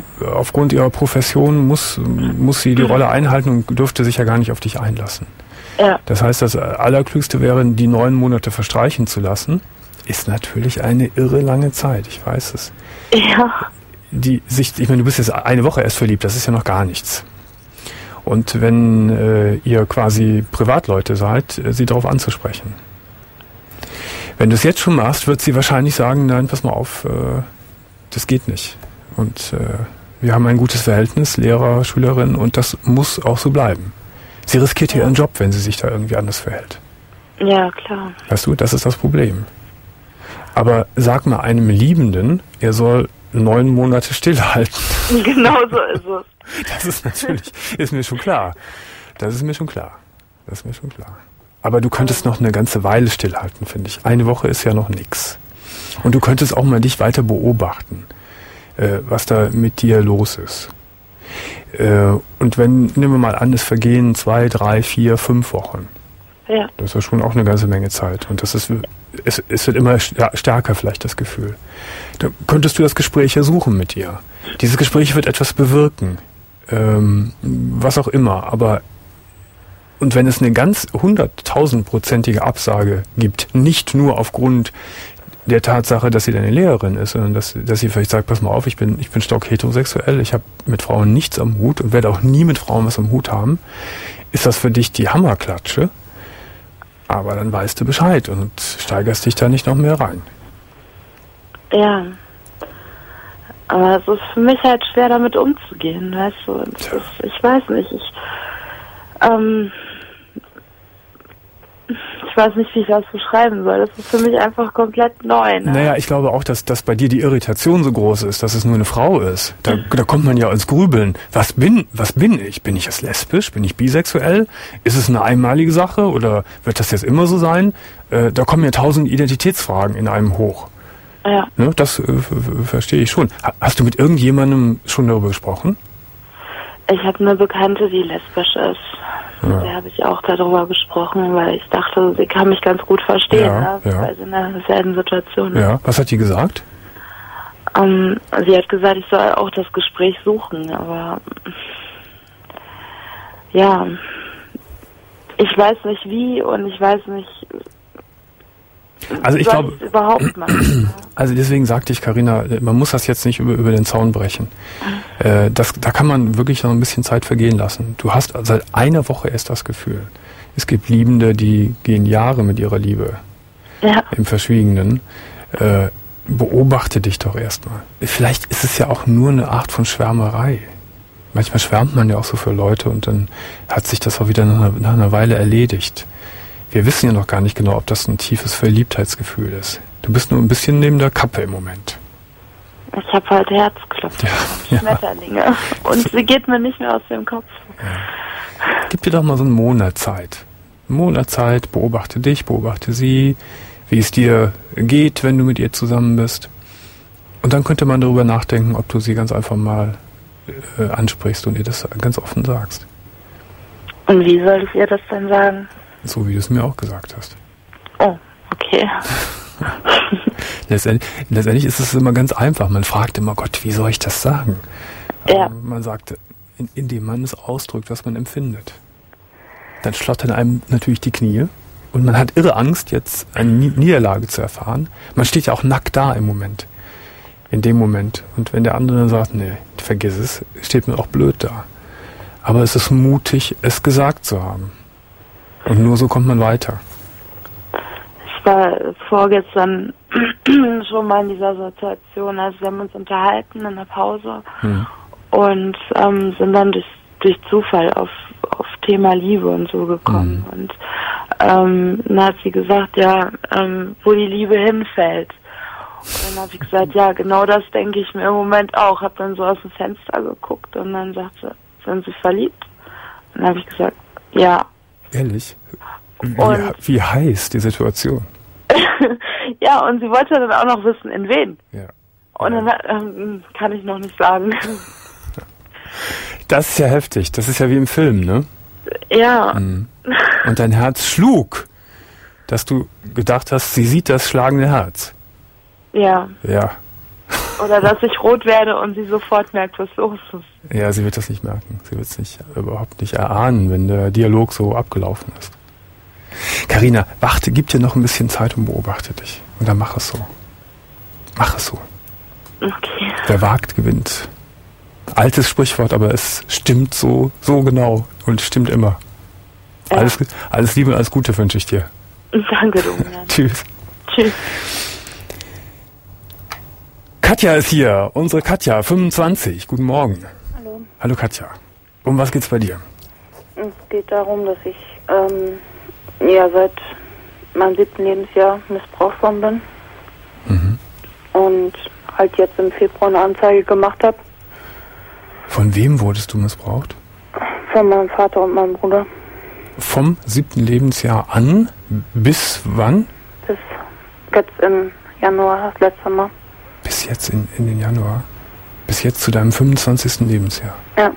aufgrund ihrer Profession muss, muss sie die Rolle einhalten und dürfte sich ja gar nicht auf dich einlassen. Ja. Das heißt, das Allerklügste wäre, die neun Monate verstreichen zu lassen. Ist natürlich eine irre lange Zeit, ich weiß es. Ja. Die sich, ich meine, du bist jetzt eine Woche erst verliebt, das ist ja noch gar nichts. Und wenn äh, ihr quasi Privatleute seid, äh, sie darauf anzusprechen. Wenn du es jetzt schon machst, wird sie wahrscheinlich sagen, nein, pass mal auf, äh, das geht nicht. Und äh, wir haben ein gutes Verhältnis, Lehrer, Schülerin, und das muss auch so bleiben. Sie riskiert hier ihren Job, wenn sie sich da irgendwie anders verhält. Ja, klar. Weißt du, das ist das Problem. Aber sag mal einem Liebenden, er soll neun Monate stillhalten. Genau so ist es. Das ist natürlich, ist mir schon klar. Das ist mir schon klar. Das ist mir schon klar. Aber du könntest noch eine ganze Weile stillhalten, finde ich. Eine Woche ist ja noch nix. Und du könntest auch mal dich weiter beobachten, äh, was da mit dir los ist. Äh, und wenn, nehmen wir mal an, es vergehen zwei, drei, vier, fünf Wochen. Ja. Das ist ja schon auch eine ganze Menge Zeit. Und das ist, es, es wird immer stärker vielleicht, das Gefühl. Da könntest du das Gespräch ja suchen mit ihr. Dieses Gespräch wird etwas bewirken. Ähm, was auch immer. Aber, und wenn es eine ganz hunderttausendprozentige Absage gibt, nicht nur aufgrund der Tatsache, dass sie deine Lehrerin ist, sondern dass, dass sie vielleicht sagt, pass mal auf, ich bin, ich bin stock heterosexuell, ich habe mit Frauen nichts am Hut und werde auch nie mit Frauen was am Hut haben, ist das für dich die Hammerklatsche. Aber dann weißt du Bescheid und steigerst dich da nicht noch mehr rein. Ja. Aber es ist für mich halt schwer, damit umzugehen, weißt du. Das ist, ich weiß nicht, ich, ähm, ich weiß nicht, wie ich das beschreiben soll. Das ist für mich einfach komplett neu. Ne? Naja, ich glaube auch, dass, dass bei dir die Irritation so groß ist, dass es nur eine Frau ist. Da, da kommt man ja ins Grübeln. Was bin, was bin ich? Bin ich jetzt lesbisch? Bin ich bisexuell? Ist es eine einmalige Sache oder wird das jetzt immer so sein? Äh, da kommen ja tausend Identitätsfragen in einem hoch. Ja. Ne, das äh, verstehe ich schon. Ha, hast du mit irgendjemandem schon darüber gesprochen? Ich habe eine Bekannte, die lesbisch ist. Ja. Mit der habe ich auch darüber gesprochen, weil ich dachte, sie kann mich ganz gut verstehen, Ja, ne? ja. Weil sie in derselben Situation ist. Ja. Was hat die gesagt? Ähm, sie hat gesagt, ich soll auch das Gespräch suchen, aber ja, ich weiß nicht wie und ich weiß nicht, Also ich soll glaube, ich's überhaupt machen. also deswegen sagte ich, Carina, man muss das jetzt nicht über, über den Zaun brechen. Äh, das, da kann man wirklich noch ein bisschen Zeit vergehen lassen. Du hast seit einer Woche erst das Gefühl. Es gibt Liebende, die gehen Jahre mit ihrer Liebe Ja. im Verschwiegenen. Äh, beobachte dich doch erstmal. Vielleicht ist es ja auch nur eine Art von Schwärmerei. Manchmal schwärmt man ja auch so für Leute und dann hat sich das auch wieder nach einer, nach einer Weile erledigt. Wir wissen ja noch gar nicht genau, ob das ein tiefes Verliebtheitsgefühl ist. Du bist nur ein bisschen neben der Kappe im Moment. Ich habe halt Herzklopfen Ja, und Schmetterlinge. Und sie geht mir nicht mehr aus dem Kopf. Ja. Gib dir doch mal so einen Monat Zeit. Einen Monat Zeit, beobachte dich, beobachte sie, wie es dir geht, wenn du mit ihr zusammen bist. Und dann könnte man darüber nachdenken, ob du sie ganz einfach mal äh, ansprichst und ihr das ganz offen sagst. Und wie soll ich ihr das denn sagen? So wie du es mir auch gesagt hast. Oh, okay. Letztendlich, letztendlich ist es immer ganz einfach. Man fragt immer, Gott, wie soll ich das sagen? Ja. Aber man sagt, in, indem man es ausdrückt, was man empfindet. Dann schlottern einem natürlich die Knie und man hat irre Angst, jetzt eine Niederlage zu erfahren. Man steht ja auch nackt da im Moment. In dem Moment. Und wenn der andere dann sagt, nee, vergiss es, steht man auch blöd da. Aber es ist mutig, es gesagt zu haben. Und nur so kommt man weiter. Ich war vorgestern schon mal in dieser Situation, also wir haben uns unterhalten in der Pause Hm. und ähm, sind dann durch, durch Zufall auf, auf Thema Liebe und so gekommen. Mhm. Und ähm, dann hat sie gesagt, ja, ähm, wo die Liebe hinfällt. Und dann habe ich gesagt, ja, genau das denke ich mir im Moment auch. Habe dann so aus dem Fenster geguckt und dann sagt sie, sind Sie verliebt? Und dann habe ich gesagt, ja. Ehrlich? Wie, Und- wie heiß die Situation? Ja, und sie wollte dann auch noch wissen, in wen. Ja. Und dann ähm, kann ich noch nicht sagen. Das ist ja heftig. Das ist ja wie im Film, ne? Ja. Mhm. Und dein Herz schlug, dass du gedacht hast, sie sieht das schlagende Herz. Ja. Ja. Oder dass ich rot werde und sie sofort merkt, was los ist. Ja, sie wird das nicht merken. Sie wird es nicht, überhaupt nicht erahnen, wenn der Dialog so abgelaufen ist. Carina, warte, gib dir noch ein bisschen Zeit und beobachte dich. Und dann mach es so. Mach es so. Okay. Wer wagt, gewinnt. Altes Sprichwort, aber es stimmt so, so genau und stimmt immer. Ja. Alles, alles Liebe und alles Gute wünsche ich dir. Danke, Domian. Tschüss. Tschüss. Katja ist hier, unsere Katja, fünfundzwanzig. Guten Morgen. Hallo. Hallo Katja. Um was geht's bei dir? Es geht darum, dass ich ähm, ja seit meinem siebten Lebensjahr missbraucht worden bin. Mhm. Und halt jetzt im Februar eine Anzeige gemacht habe. Von wem wurdest du missbraucht? Von meinem Vater und meinem Bruder. Vom siebten Lebensjahr an bis wann? Bis jetzt im Januar, das letzte Mal. Bis jetzt in, in den Januar? Bis jetzt zu deinem fünfundzwanzigsten Lebensjahr? Ja.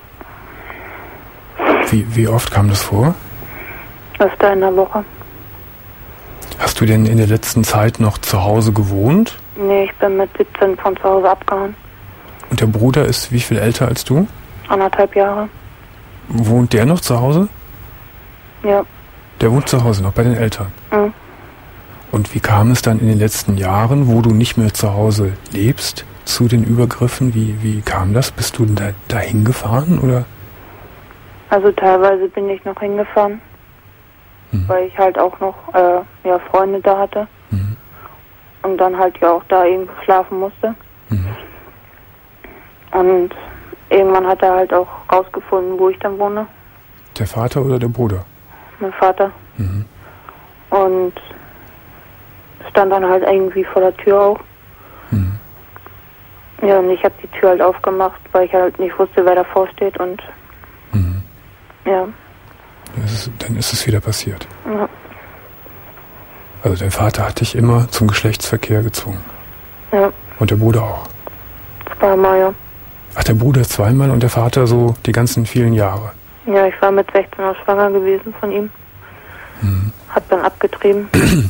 Wie, wie oft kam das vor? Öfter in der Woche. Hast du denn in der letzten Zeit noch zu Hause gewohnt? Nee, ich bin mit siebzehn von zu Hause abgehauen. Und der Bruder ist wie viel älter als du? Anderthalb Jahre. Wohnt der noch zu Hause? Ja. Der wohnt zu Hause noch bei den Eltern? Mhm. Und wie kam es dann in den letzten Jahren, wo du nicht mehr zu Hause lebst, zu den Übergriffen? Wie, wie kam das? Bist du da, dahin gefahren, oder? Also teilweise bin ich noch hingefahren, mhm. weil ich halt auch noch äh, ja, Freunde da hatte. Mhm. Und dann halt ja auch da irgendwo schlafen musste. Mhm. Und irgendwann hat er halt auch rausgefunden, wo ich dann wohne. Der Vater oder der Bruder? Mein Vater. Mhm. Und stand dann halt irgendwie vor der Tür auch. Mhm. Ja, und ich habe die Tür halt aufgemacht, weil ich halt nicht wusste, wer davor steht. Und Mhm. ja. Das ist, dann ist es wieder passiert. Ja. Also dein Vater hat dich immer zum Geschlechtsverkehr gezwungen. Ja. Und der Bruder auch. Zweimal, ja. Ach, der Bruder zweimal und der Vater so die ganzen vielen Jahre. Ja, ich war mit sechzehn auch schwanger gewesen von ihm. Mhm. Hab dann abgetrieben.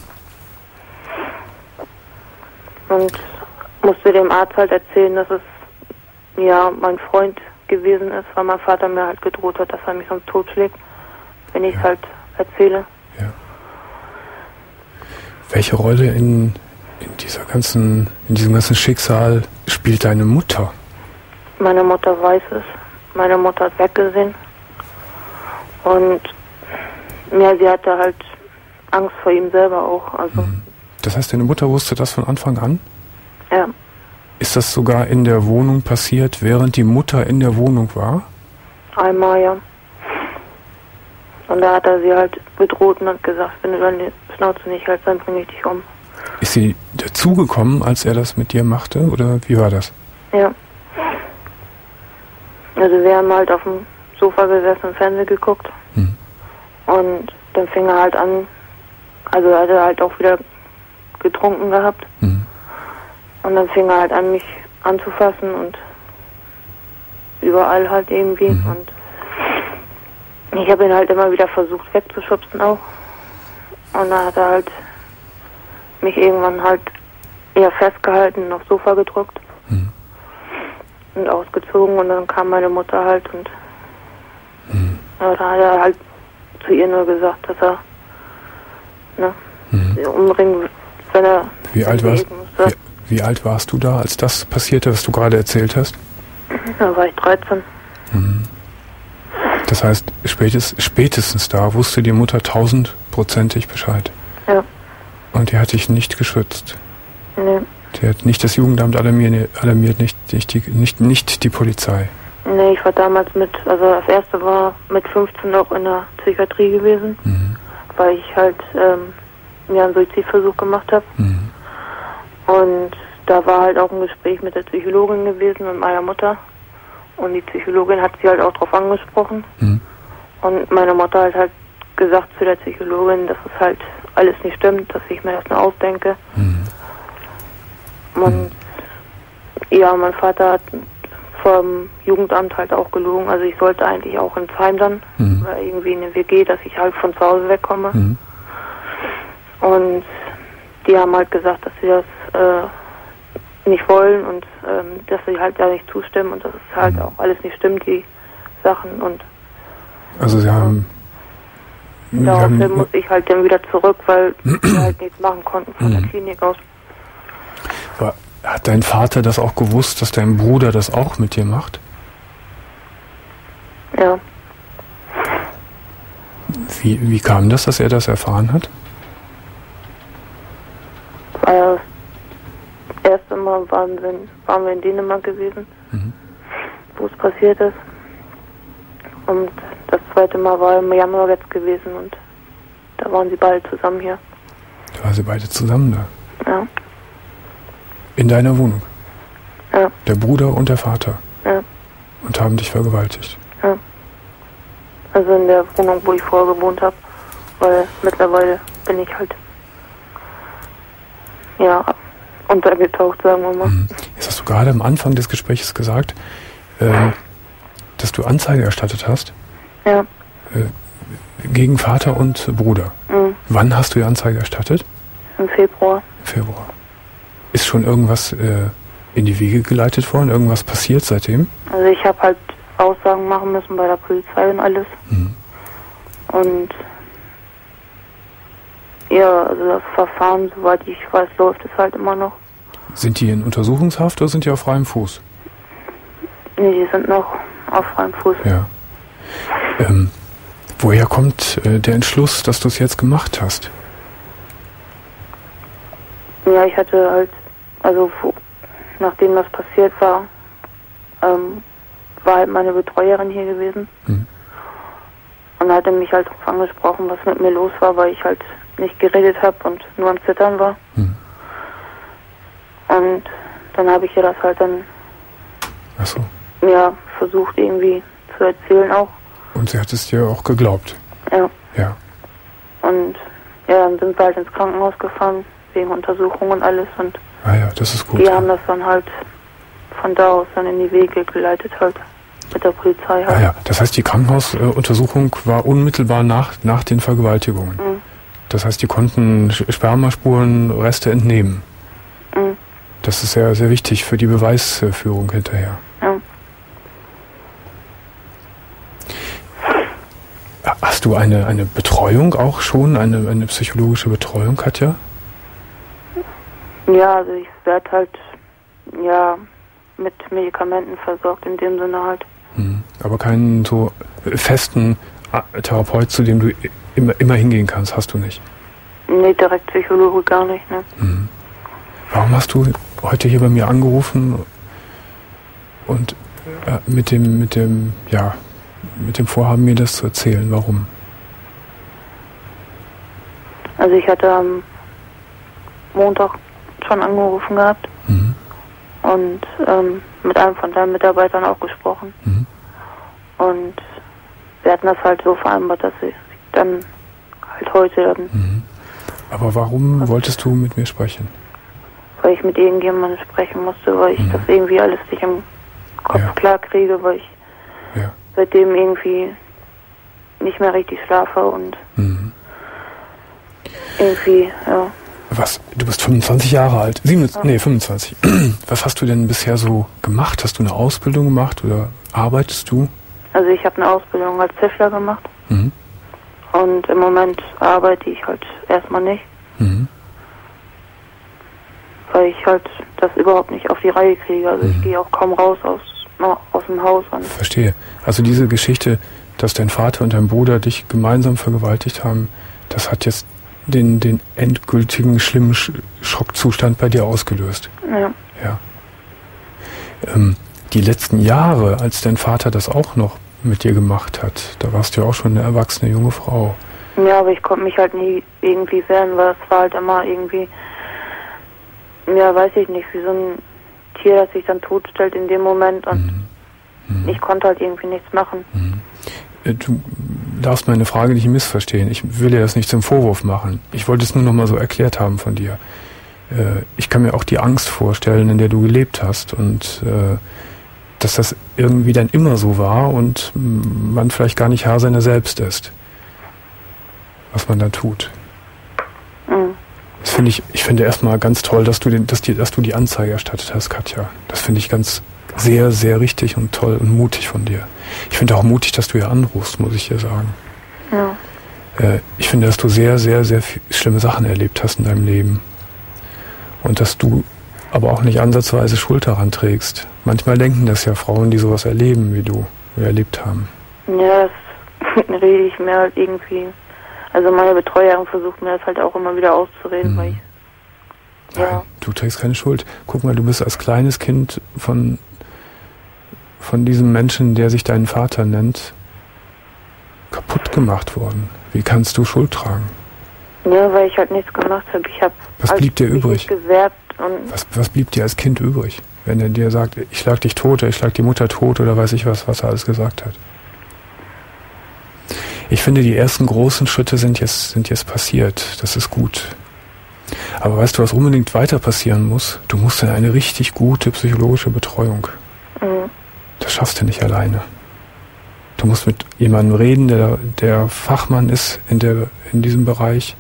Und musste dem Arzt halt erzählen, dass es ja mein Freund gewesen ist, weil mein Vater mir halt gedroht hat, dass er mich sonst totschlägt, wenn ich es Ja. halt erzähle. Ja. Welche Rolle in, in dieser ganzen, in diesem ganzen Schicksal spielt deine Mutter? Meine Mutter weiß es. Meine Mutter hat weggesehen. Und ja, sie hatte halt Angst vor ihm selber auch. Also, Mhm. Das heißt, deine Mutter wusste das von Anfang an? ja. Ist das sogar in der Wohnung passiert, während die Mutter in der Wohnung war? Einmal, ja. Und da hat er sie halt bedroht und hat gesagt, wenn du deine Schnauze nicht hältst, dann bringe ich dich um. Ist sie dazugekommen, als er das mit dir machte? Oder wie war das? Ja. Also wir haben halt auf dem Sofa gesessen und Fernsehen geguckt. Hm. Und dann fing er halt an, also hat er halt auch wieder getrunken gehabt. Hm. Und dann fing er halt an, mich anzufassen und überall halt irgendwie. Mhm. Und ich habe ihn halt immer wieder versucht wegzuschubsen auch. Und dann hat er halt mich irgendwann halt eher festgehalten und aufs Sofa gedrückt. Mhm. Und ausgezogen. Und dann kam meine Mutter halt und Mhm. ja, da hat er halt zu ihr nur gesagt, dass er ne, Mhm. sie umbringen wird, wenn er Wie alt wenn sie warst eben musste. wie, wie alt warst du da, als das passierte, was du gerade erzählt hast? Da war ich dreizehn. Mhm. Das heißt, spätestens, spätestens da wusste die Mutter tausendprozentig Bescheid. Ja. Und die hat dich nicht geschützt. Nee. Die hat nicht das Jugendamt alarmiert, alarmiert nicht, nicht, die, nicht, nicht die Polizei. Nee, ich war damals mit, also das erste war mit fünfzehn auch in der Psychiatrie gewesen, Mhm. weil ich halt ähm, ja, einen Suizidversuch gemacht habe. Mhm. Und da war halt auch ein Gespräch mit der Psychologin gewesen und meiner Mutter. Und die Psychologin hat sie halt auch drauf angesprochen. Mhm. Und meine Mutter hat halt gesagt zu der Psychologin, dass es halt alles nicht stimmt, dass ich mir das nur ausdenke. Mhm. Und ja, mein Vater hat vom Jugendamt halt auch gelogen. Also ich sollte eigentlich auch ins Heim dann, Mhm. oder irgendwie in eine W G, dass ich halt von zu Hause wegkomme. Mhm. Und die haben halt gesagt, dass sie das äh, nicht wollen und ähm, dass sie halt da nicht zustimmen und dass es halt Mhm. auch alles nicht stimmt, die Sachen. Und Also sie haben, Daraufhin haben, muss ich halt dann wieder zurück, weil wir halt nichts machen konnten von der Klinik aus. Aber hat dein Vater das auch gewusst, dass dein Bruder das auch mit dir macht? Ja. Wie, wie kam das, dass er das erfahren hat? Weil das erste Mal waren wir, waren wir in Dänemark gewesen, mhm. wo es passiert ist. Und das zweite Mal war im Januar jetzt gewesen und da waren sie beide zusammen hier. Da waren sie beide zusammen da? Ja. In deiner Wohnung? Ja. Der Bruder und der Vater? Ja. Und haben dich vergewaltigt? Ja. Also in der Wohnung, wo ich vorher gewohnt habe, weil mittlerweile bin ich halt ja untergetaucht, sagen wir mal. Mhm. Jetzt hast du gerade am Anfang des Gesprächs gesagt, äh, dass du Anzeige erstattet hast? Ja. Äh, gegen Vater und Bruder? Mhm. Wann hast du die Anzeige erstattet? Im Februar. Im Februar. Ist schon irgendwas äh, in die Wege geleitet worden? Irgendwas passiert seitdem? Also ich habe halt Aussagen machen müssen bei der Polizei und alles. Mhm. Und ja, also das Verfahren, soweit ich weiß, läuft es halt immer noch. Sind die in Untersuchungshaft oder sind die auf freiem Fuß? Nee, die sind noch auf freiem Fuß. Ja. Ähm, woher kommt äh, der Entschluss, dass du es jetzt gemacht hast? Ja, ich hatte halt, also wo, nachdem das passiert war, ähm, war halt meine Betreuerin hier gewesen. Mhm. Und hatte mich halt darauf angesprochen, was mit mir los war, weil ich halt nicht geredet habe und nur am Zittern war. Mhm. Und dann habe ich ihr das halt dann Ach so. ja, versucht irgendwie zu erzählen auch. Und sie hat es dir auch geglaubt? Ja. Ja. Und ja, dann sind wir halt ins Krankenhaus gefahren, wegen Untersuchung und alles. Und ah ja, das ist gut. die haben das dann halt von da aus dann in die Wege geleitet halt. Mit der Polizei halt. Ah ja, das heißt, die Krankenhausuntersuchung war unmittelbar nach, nach den Vergewaltigungen. Mhm. Das heißt, die konnten Spermaspuren, Reste entnehmen. Mhm. Das ist sehr, sehr wichtig für die Beweisführung hinterher. Ja. Hast du eine, eine Betreuung auch schon, eine, eine psychologische Betreuung, Katja? Ja, also ich werde halt ja mit Medikamenten versorgt, in dem Sinne halt. Hm. Aber keinen so festen Therapeut, zu dem du immer, immer hingehen kannst, hast du nicht? Nee, direkt Psychologe gar nicht, ne. Hm. Warum hast du heute hier bei mir angerufen und äh, mit dem, mit dem, ja, mit dem Vorhaben, mir das zu erzählen? Warum? Also ich hatte am Montag schon angerufen gehabt. Mhm. Und ähm, mit einem von deinen Mitarbeitern auch gesprochen. Mhm. Und wir hatten das halt so vereinbart, dass ich dann halt heute dann... Mhm. Aber warum und wolltest du mit mir sprechen? Weil ich mit irgendjemandem sprechen musste, weil ich mhm. das irgendwie alles nicht im Kopf ja. klar kriege, weil ich ja. seitdem irgendwie nicht mehr richtig schlafe und mhm. irgendwie, ja... Was? Du bist fünfundzwanzig Jahre alt. siebenundzwanzig, ja. Nee, fünfundzwanzig. Was hast du denn bisher so gemacht? Hast du eine Ausbildung gemacht oder arbeitest du? Also ich habe eine Ausbildung als Tischler gemacht. Mhm. Und im Moment arbeite ich halt erstmal nicht. Mhm. Weil ich halt das überhaupt nicht auf die Reihe kriege. Also mhm. ich gehe auch kaum raus aus, na, aus dem Haus. Und Verstehe. Also diese Geschichte, dass dein Vater und dein Bruder dich gemeinsam vergewaltigt haben, das hat jetzt den, den endgültigen schlimmen Sch- Schockzustand bei dir ausgelöst. Ja. Ja. Ähm, die letzten Jahre, als dein Vater das auch noch mit dir gemacht hat, da warst du ja auch schon eine erwachsene junge Frau. Ja, aber ich konnte mich halt nie irgendwie wehren, weil es war halt immer irgendwie, ja, weiß ich nicht, wie so ein Tier, das sich dann totstellt in dem Moment und mhm. Mhm. ich konnte halt irgendwie nichts machen. Mhm. Du darfst meine Frage nicht missverstehen. Ich will dir das nicht zum Vorwurf machen. Ich wollte es nur noch mal so erklärt haben von dir. Ich kann mir auch die Angst vorstellen, in der du gelebt hast und dass das irgendwie dann immer so war und man vielleicht gar nicht Herr seiner selbst ist, was man da tut. Mhm. Das finde ich, ich finde erstmal ganz toll, dass du den, dass die, dass du die Anzeige erstattet hast, Katja. Das finde ich ganz sehr, sehr richtig und toll und mutig von dir. Ich finde auch mutig, dass du hier anrufst, muss ich dir sagen. Ja. Äh, ich finde, dass du sehr, sehr, sehr viel schlimme Sachen erlebt hast in deinem Leben. Und dass du aber auch nicht ansatzweise Schuld daran trägst. Manchmal denken das ja Frauen, die sowas erleben, wie du erlebt haben. Ja, das rede ich mir halt irgendwie. Also meine Betreuerin versucht mir das halt auch immer wieder auszureden, mhm. weil ich... Ja. Nein, du trägst keine Schuld. Guck mal, du bist als kleines Kind von, von diesem Menschen, der sich deinen Vater nennt, kaputt gemacht worden. Wie kannst du Schuld tragen? Ja, weil ich halt nichts gemacht habe. Ich habe Was blieb dir übrig? gewehrt und was, was blieb dir als Kind übrig? Wenn er dir sagt, ich schlag dich tot, ich schlag die Mutter tot oder weiß ich was, was er alles gesagt hat. Ich finde, die ersten großen Schritte sind jetzt, sind jetzt passiert. Das ist gut. Aber weißt du, was unbedingt weiter passieren muss? Du musst in eine richtig gute psychologische Betreuung. Mhm. Das schaffst du nicht alleine. Du musst mit jemandem reden, der, der Fachmann ist in, der, in diesem Bereich.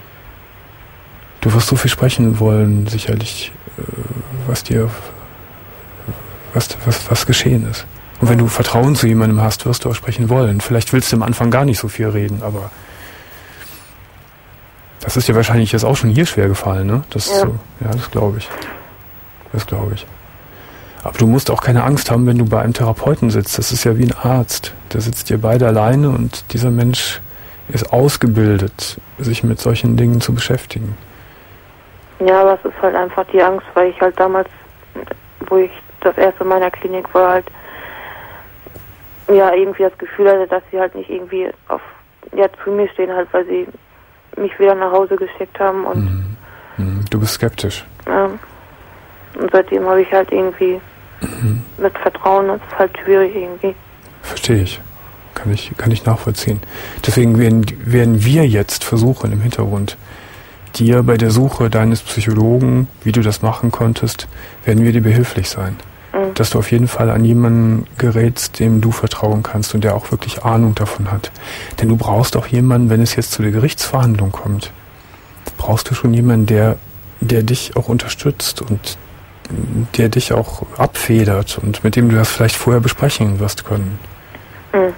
Du wirst so viel sprechen wollen, sicherlich, was dir, was, was, was geschehen ist. Und wenn du Vertrauen zu jemandem hast, wirst du auch sprechen wollen. Vielleicht willst du am Anfang gar nicht so viel reden, aber das ist dir wahrscheinlich jetzt auch schon hier schwer gefallen, ne? Das ist ja. so, ja, das glaube ich. Das glaube ich. Aber du musst auch keine Angst haben, wenn du bei einem Therapeuten sitzt. Das ist ja wie ein Arzt. Der sitzt dir beide alleine und dieser Mensch ist ausgebildet, sich mit solchen Dingen zu beschäftigen. Ja, aber es ist halt einfach die Angst, weil ich halt damals, wo ich das erste in meiner Klinik war, halt ja irgendwie das Gefühl hatte, dass sie halt nicht irgendwie auf ja zu mir stehen halt, weil sie mich wieder nach Hause geschickt haben und mhm. Mhm. Du bist skeptisch. Ja. Und seitdem habe ich halt irgendwie mhm. mit Vertrauen, das ist halt schwierig irgendwie. Verstehe ich. Kann ich, kann ich nachvollziehen. Deswegen werden, werden wir jetzt versuchen im Hintergrund, dir bei der Suche deines Psychologen, wie du das machen konntest, werden wir dir behilflich sein. Mhm. Dass du auf jeden Fall an jemanden gerätst, dem du vertrauen kannst und der auch wirklich Ahnung davon hat. Denn du brauchst auch jemanden, wenn es jetzt zu der Gerichtsverhandlung kommt, brauchst du schon jemanden, der, der dich auch unterstützt und der dich auch abfedert und mit dem du das vielleicht vorher besprechen wirst können. Mhm.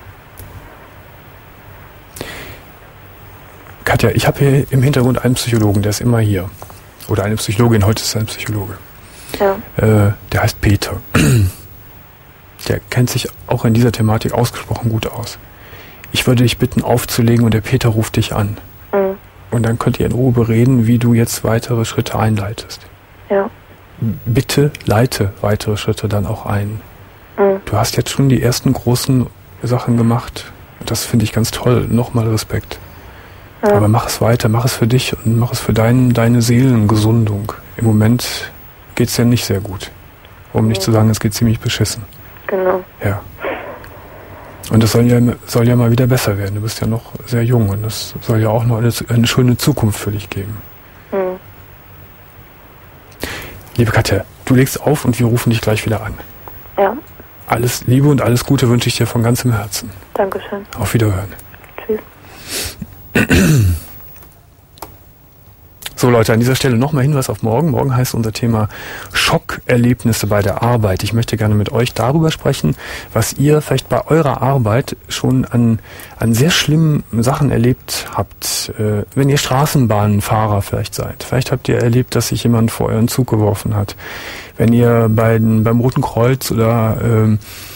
Katja, ich habe hier im Hintergrund einen Psychologen, der ist immer hier. Oder eine Psychologin, heute ist er ein Psychologe. Ja. Äh, der heißt Peter. Der kennt sich auch in dieser Thematik ausgesprochen gut aus. Ich würde dich bitten, aufzulegen und der Peter ruft dich an. Mhm. Und dann könnt ihr in Ruhe bereden, wie du jetzt weitere Schritte einleitest. Ja. Bitte leite weitere Schritte dann auch ein. Mhm. Du hast jetzt schon die ersten großen Sachen gemacht. Das finde ich ganz toll. Nochmal Respekt. Ja. Aber mach es weiter, mach es für dich und mach es für dein, deine Seelengesundung. Im Moment geht's ja nicht sehr gut. Um nicht ja. zu sagen, es geht ziemlich beschissen. Genau. Ja. Und das soll ja, soll ja mal wieder besser werden. Du bist ja noch sehr jung und das soll ja auch noch eine, eine schöne Zukunft für dich geben. Mhm. Liebe Katja, du legst auf und wir rufen dich gleich wieder an. Ja. Alles Liebe und alles Gute wünsche ich dir von ganzem Herzen. Dankeschön. Auf Wiederhören. Tschüss. So Leute, an dieser Stelle nochmal Hinweis auf morgen. Morgen heißt unser Thema Schockerlebnisse bei der Arbeit. Ich möchte gerne mit euch darüber sprechen, was ihr vielleicht bei eurer Arbeit schon an, an sehr schlimmen Sachen erlebt habt. Äh, wenn ihr Straßenbahnfahrer vielleicht seid. Vielleicht habt ihr erlebt, dass sich jemand vor euren Zug geworfen hat. Wenn ihr bei, beim Roten Kreuz oder ähm,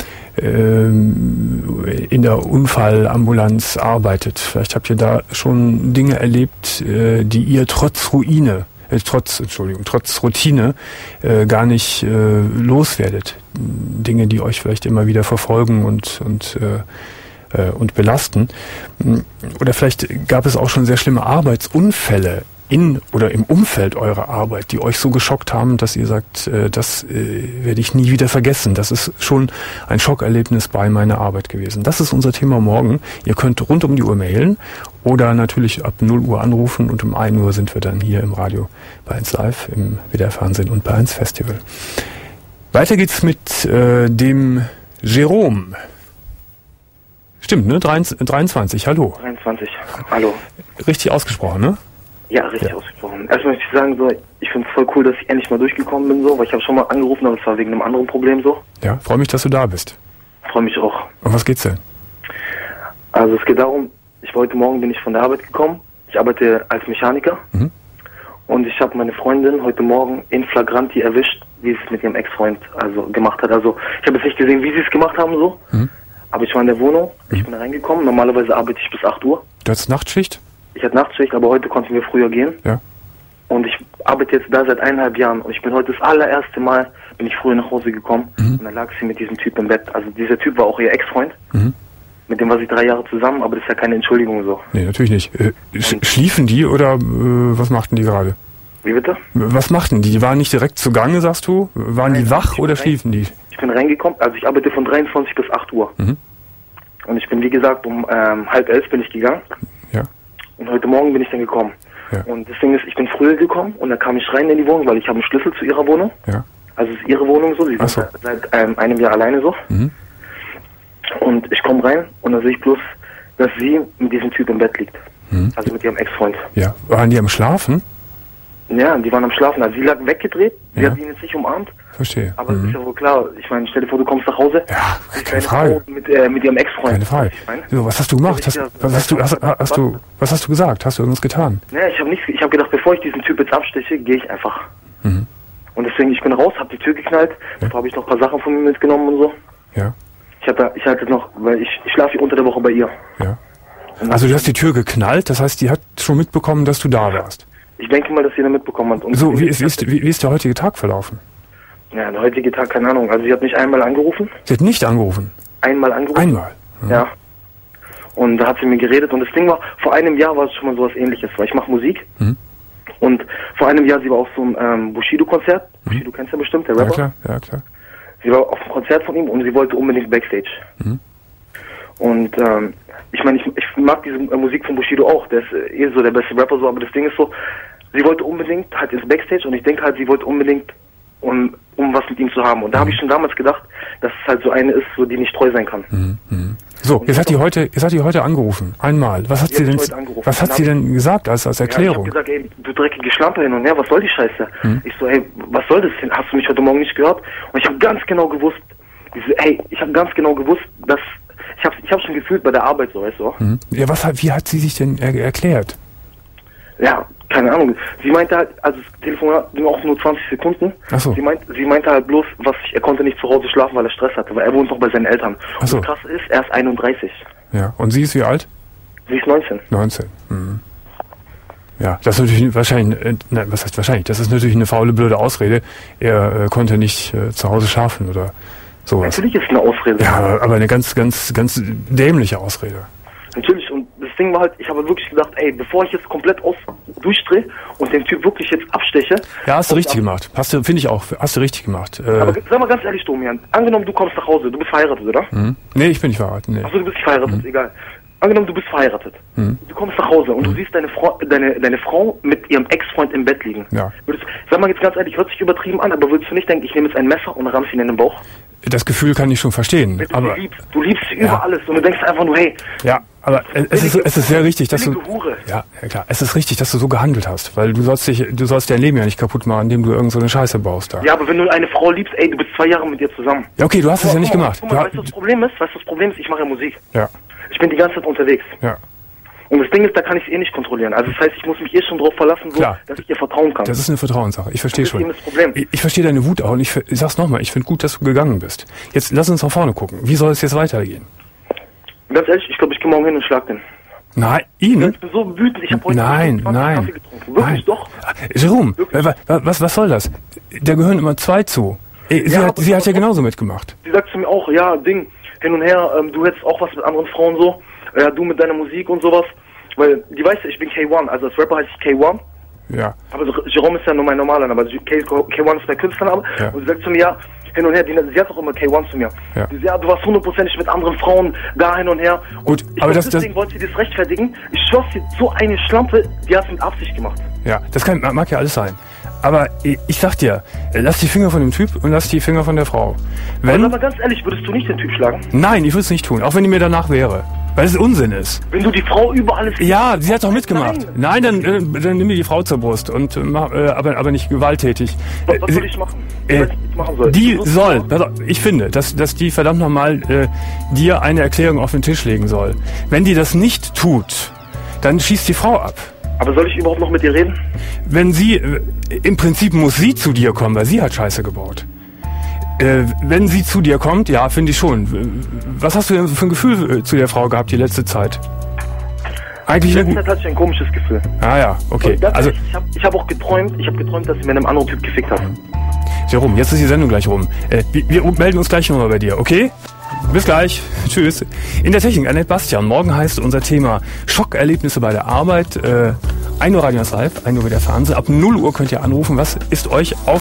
in der Unfallambulanz arbeitet. Vielleicht habt ihr da schon Dinge erlebt, die ihr trotz Ruine, äh, trotz, Entschuldigung, trotz Routine äh, gar nicht äh, loswerdet. Dinge, die euch vielleicht immer wieder verfolgen und und äh, und belasten. Oder vielleicht gab es auch schon sehr schlimme Arbeitsunfälle in oder im Umfeld eurer Arbeit, die euch so geschockt haben, dass ihr sagt, äh, das äh, werde ich nie wieder vergessen. Das ist schon ein Schockerlebnis bei meiner Arbeit gewesen. Das ist unser Thema morgen. Ihr könnt rund um die Uhr mailen oder natürlich ab null Uhr anrufen und um ein Uhr sind wir dann hier im Radio bei eins Live, im W D R Fernsehen und bei eins Festival. Weiter geht's mit äh, dem Jerome. Stimmt, ne? dreiundzwanzig, hallo. dreiundzwanzig, hallo. Richtig ausgesprochen, ne? Ja, richtig ja. ausgesprochen. Erstmal möchte ich sagen, so, ich finde es voll cool, dass ich endlich mal durchgekommen bin, so, weil ich habe schon mal angerufen, aber es war wegen einem anderen Problem so. Ja, freue mich, dass du da bist. Freue mich auch. Um was geht's denn? Also es geht darum, ich war heute Morgen bin ich von der Arbeit gekommen. Ich arbeite als Mechaniker. Mhm. Und ich habe meine Freundin heute Morgen in flagranti erwischt, wie sie es mit ihrem Ex-Freund also gemacht hat. Also ich habe jetzt nicht gesehen, wie sie es gemacht haben so. Mhm. Aber ich war in der Wohnung, ich bin reingekommen. Normalerweise arbeite ich bis acht Uhr. Du hast Nachtschicht? Ich hatte Nachtschicht, aber heute konnten wir früher gehen. Ja. Und ich arbeite jetzt da seit eineinhalb Jahren. Und ich bin heute das allererste Mal, bin ich früher nach Hause gekommen. Mhm. Und dann lag sie mit diesem Typ im Bett. Also dieser Typ war auch ihr Ex-Freund. Mhm. Mit dem war sie drei Jahre zusammen, aber das ist ja keine Entschuldigung so. Nee, natürlich nicht. Äh, sch- schliefen die oder äh, was machten die gerade? Wie bitte? Was machten die? Die waren nicht direkt zugange, sagst du? Waren Nein, die wach oder schliefen die? Ich bin reingekommen, also ich arbeite von dreiundzwanzig bis acht Uhr. Mhm. Und ich bin, wie gesagt, um ähm, halb elf bin ich gegangen. Ja. Und heute Morgen bin ich dann gekommen. Ja. Und das Ding ist, ich bin früher gekommen und dann kam ich rein in die Wohnung, weil ich habe einen Schlüssel zu ihrer Wohnung. Ja. Also es ist ihre Wohnung so, sie sind so. seit ähm, einem Jahr alleine so. Mhm. Und ich komme rein und dann sehe ich bloß, dass sie mit diesem Typ im Bett liegt. Mhm. Also mit ihrem Ex-Freund. Ja. Waren die am Schlafen? Ja, die waren am Schlafen. Also sie lag weggedreht, sie ja. hat ihn jetzt nicht umarmt. Verstehe. Aber mhm. es ist ja wohl klar, ich meine, stell dir vor, du kommst nach Hause. Ja, keine Frage. Mit, äh, mit ihrem Ex-Freund. Keine Frage. So, was hast du gemacht? Hast, was, hast du, hast, hast was? du, was hast du gesagt? Hast du irgendwas getan? Ja, ich habe nichts, ich habe gedacht, bevor ich diesen Typ jetzt absteche, gehe ich einfach. Mhm. Und deswegen, ich bin raus, habe die Tür geknallt, ja. da habe ich noch ein paar Sachen von mir mitgenommen und so. Ja. Ich hatte, ich hatte noch, weil ich, ich schlafe unter der Woche bei ihr. Ja. Also du hast die Tür geknallt, das heißt, die hat schon mitbekommen, dass du da warst. Ich denke mal, dass sie da mitbekommen hat. Und so, wie ist, wie, ist, wie, wie ist der heutige Tag verlaufen? Ja, der heutige Tag, keine Ahnung. Also sie hat mich einmal angerufen. Sie hat nicht angerufen? Einmal angerufen. Einmal? Mhm. Ja. Und da hat sie mir geredet. Und das Ding war, vor einem Jahr war es schon mal sowas Ähnliches, weil ich mache Musik. Mhm. Und vor einem Jahr, sie war auf so einem ähm, Bushido-Konzert. Mhm. Bushido kennst du ja bestimmt, der Rapper. Ja, klar, ja, klar. Sie war auf einem Konzert von ihm und sie wollte unbedingt Backstage. Mhm. Und ähm, ich meine, ich, ich mag diese äh, Musik von Bushido auch. Der ist äh, eh so der beste Rapper, so, aber das Ding ist so, sie wollte unbedingt halt ins Backstage und ich denke halt, sie wollte unbedingt, um, um was mit ihm zu haben. Und da mhm. habe ich schon damals gedacht, dass es halt so eine ist, so die nicht treu sein kann. Mhm. Mhm. So, jetzt hat die heute, jetzt hat die heute angerufen. Einmal. Was hat sie denn, was hat sie denn gesagt als, als Erklärung? Ja, ich habe gesagt, ey, du dreckige Schlampe hin und her, was soll die Scheiße? Mhm. Ich so, ey, was soll das denn? Hast du mich heute Morgen nicht gehört? Und ich habe ganz genau gewusst, diese, ey, ich habe ganz genau gewusst, dass ich habe ich hab schon gefühlt bei der Arbeit so, weißt du? Mhm. Ja, was hat, wie hat sie sich denn er, erklärt? Ja, keine Ahnung. Sie meinte halt, also das Telefonat ging auch nur zwanzig Sekunden. Ach so. Sie, meint, sie meinte halt bloß, was ich, er konnte nicht zu Hause schlafen, weil er Stress hatte, weil er wohnt noch bei seinen Eltern. Ach so. Und das krass ist, er ist einunddreißig. Ja, und sie ist wie alt? Sie ist neunzehn. neunzehn. Mhm. Ja, das ist natürlich wahrscheinlich, äh, nein, was heißt wahrscheinlich, das ist natürlich eine faule, blöde Ausrede. Er äh, konnte nicht äh, zu Hause schlafen oder sowas. Natürlich ist es eine Ausrede. Ja, aber eine ganz, ganz, ganz dämliche Ausrede. Natürlich, und das Ding war halt, ich habe wirklich gedacht, ey, bevor ich jetzt komplett aus durchdrehe und den Typ wirklich jetzt absteche. Ja, hast du richtig gemacht. Hast du, finde ich auch, hast du richtig gemacht. Äh, aber sag mal ganz ehrlich, Domian, angenommen, du kommst nach Hause, du bist verheiratet, oder? Mhm. Nee, ich bin nicht verheiratet. Nee. Achso, du bist nicht verheiratet, mhm. egal. Angenommen, du bist verheiratet. Mhm. Du kommst nach Hause und mhm. du siehst deine Frau, deine, deine Frau mit ihrem Ex-Freund im Bett liegen. Ja. Würdest, sag mal jetzt ganz ehrlich, hört sich übertrieben an, aber würdest du nicht denken, ich nehme jetzt ein Messer und rammst ihn in den Bauch? Das Gefühl kann ich schon verstehen. Du, aber liebst, du liebst sie über ja. alles und du denkst einfach nur, hey. Ja, aber es ist, es ist sehr richtig, dass du. Hure. Ja, ja, klar. Es ist richtig, dass du so gehandelt hast, weil du sollst dich, du sollst dein Leben ja nicht kaputt machen, indem du irgend so eine Scheiße baust da. Ja, aber wenn du eine Frau liebst, ey, du bist zwei Jahre mit ihr zusammen. Ja, okay, du hast es ja nicht guck mal, gemacht. Guck mal, weißt du, was das Problem ist? Weißt du, das Problem ist, ich mache ja Musik. Ja. Ich bin die ganze Zeit unterwegs. Ja. Und das Ding ist, da kann ich es eh nicht kontrollieren. Also das heißt, ich muss mich eh schon drauf verlassen, so, dass ich ihr vertrauen kann. Das ist eine Vertrauenssache. Ich verstehe schon. Das ist eben das Problem. Ich, ich verstehe deine Wut auch und ich, ich sag's nochmal, ich finde gut, dass du gegangen bist. Jetzt lass uns nach vorne gucken. Wie soll es jetzt weitergehen? Ganz ehrlich, ich glaube, ich gehe morgen hin und schlag den. Nein, ihn? Ich bin so wütend, ich habe heute nein, zwanzig nein, Kaffee getrunken. Wirklich nein. doch. Jerome, was, was soll das? Da gehören immer zwei zu. Sie ja, hat, sie hat ja genauso mitgemacht. Sie sagt zu mir auch, ja, Ding, hin und her, ähm, du hättest auch was mit anderen Frauen so. Ja, du mit deiner Musik und sowas. Weil, die weiß ja, ich bin K eins, also als Rapper heiße ich K eins. Ja. Aber Jerome ist ja nur mein normaler Name, also K, K eins ist mein Künstlername. Ja. Und sie sagt zu mir, ja, hin und her, die, sie hat auch immer K eins zu mir. Ja. Sie sagt, ja, du warst hundertprozentig mit anderen Frauen da hin und her. Gut, und aber glaub, das, deswegen das, wollte sie das rechtfertigen. Ich schwör's dir, so eine Schlampe, die hat es mit Absicht gemacht. Ja, das kann, mag ja alles sein. Aber ich, ich sag dir, lass die Finger von dem Typ und lass die Finger von der Frau. Wenn, aber, aber ganz ehrlich, würdest du nicht den Typ schlagen? Nein, ich würde es nicht tun, auch wenn die mir danach wäre. Weil es Unsinn ist. Wenn du die Frau über alles... Ja, sie hat doch mitgemacht. Nein, Nein dann, äh, dann nimm mir die Frau zur Brust und äh, mach, äh, aber, aber nicht gewalttätig. Was, was Äh, soll ich machen? äh, Was ich machen soll? Die Was soll, ich machen? ich finde, dass, dass die verdammt nochmal äh, dir eine Erklärung auf den Tisch legen soll. Wenn die das nicht tut, dann schießt die Frau ab. Aber soll ich überhaupt noch mit ihr reden? Wenn sie, äh, im Prinzip muss sie zu dir kommen, weil sie hat Scheiße gebaut. Äh, wenn sie zu dir kommt, ja, finde ich schon. Was hast du denn für ein Gefühl äh, zu der Frau gehabt die letzte Zeit? Eigentlich In eine letzter gut. Zeit hatte ich ein komisches Gefühl. Ah ja, okay. Und ganz Also, ehrlich, ich habe ich hab auch geträumt, ich habe geträumt, dass sie mit einem anderen Typ gefickt hat. Jerome, jetzt ist die Sendung gleich rum. Äh, wir, wir melden uns gleich nochmal bei dir, okay? Bis gleich. Tschüss. In der Technik, Annette Bastian. Morgen heißt unser Thema Schockerlebnisse bei der Arbeit. Äh, ein Uhr Radio eins Live, ein Uhr wieder Fernsehen. Ab null Uhr könnt ihr anrufen. Was ist euch auf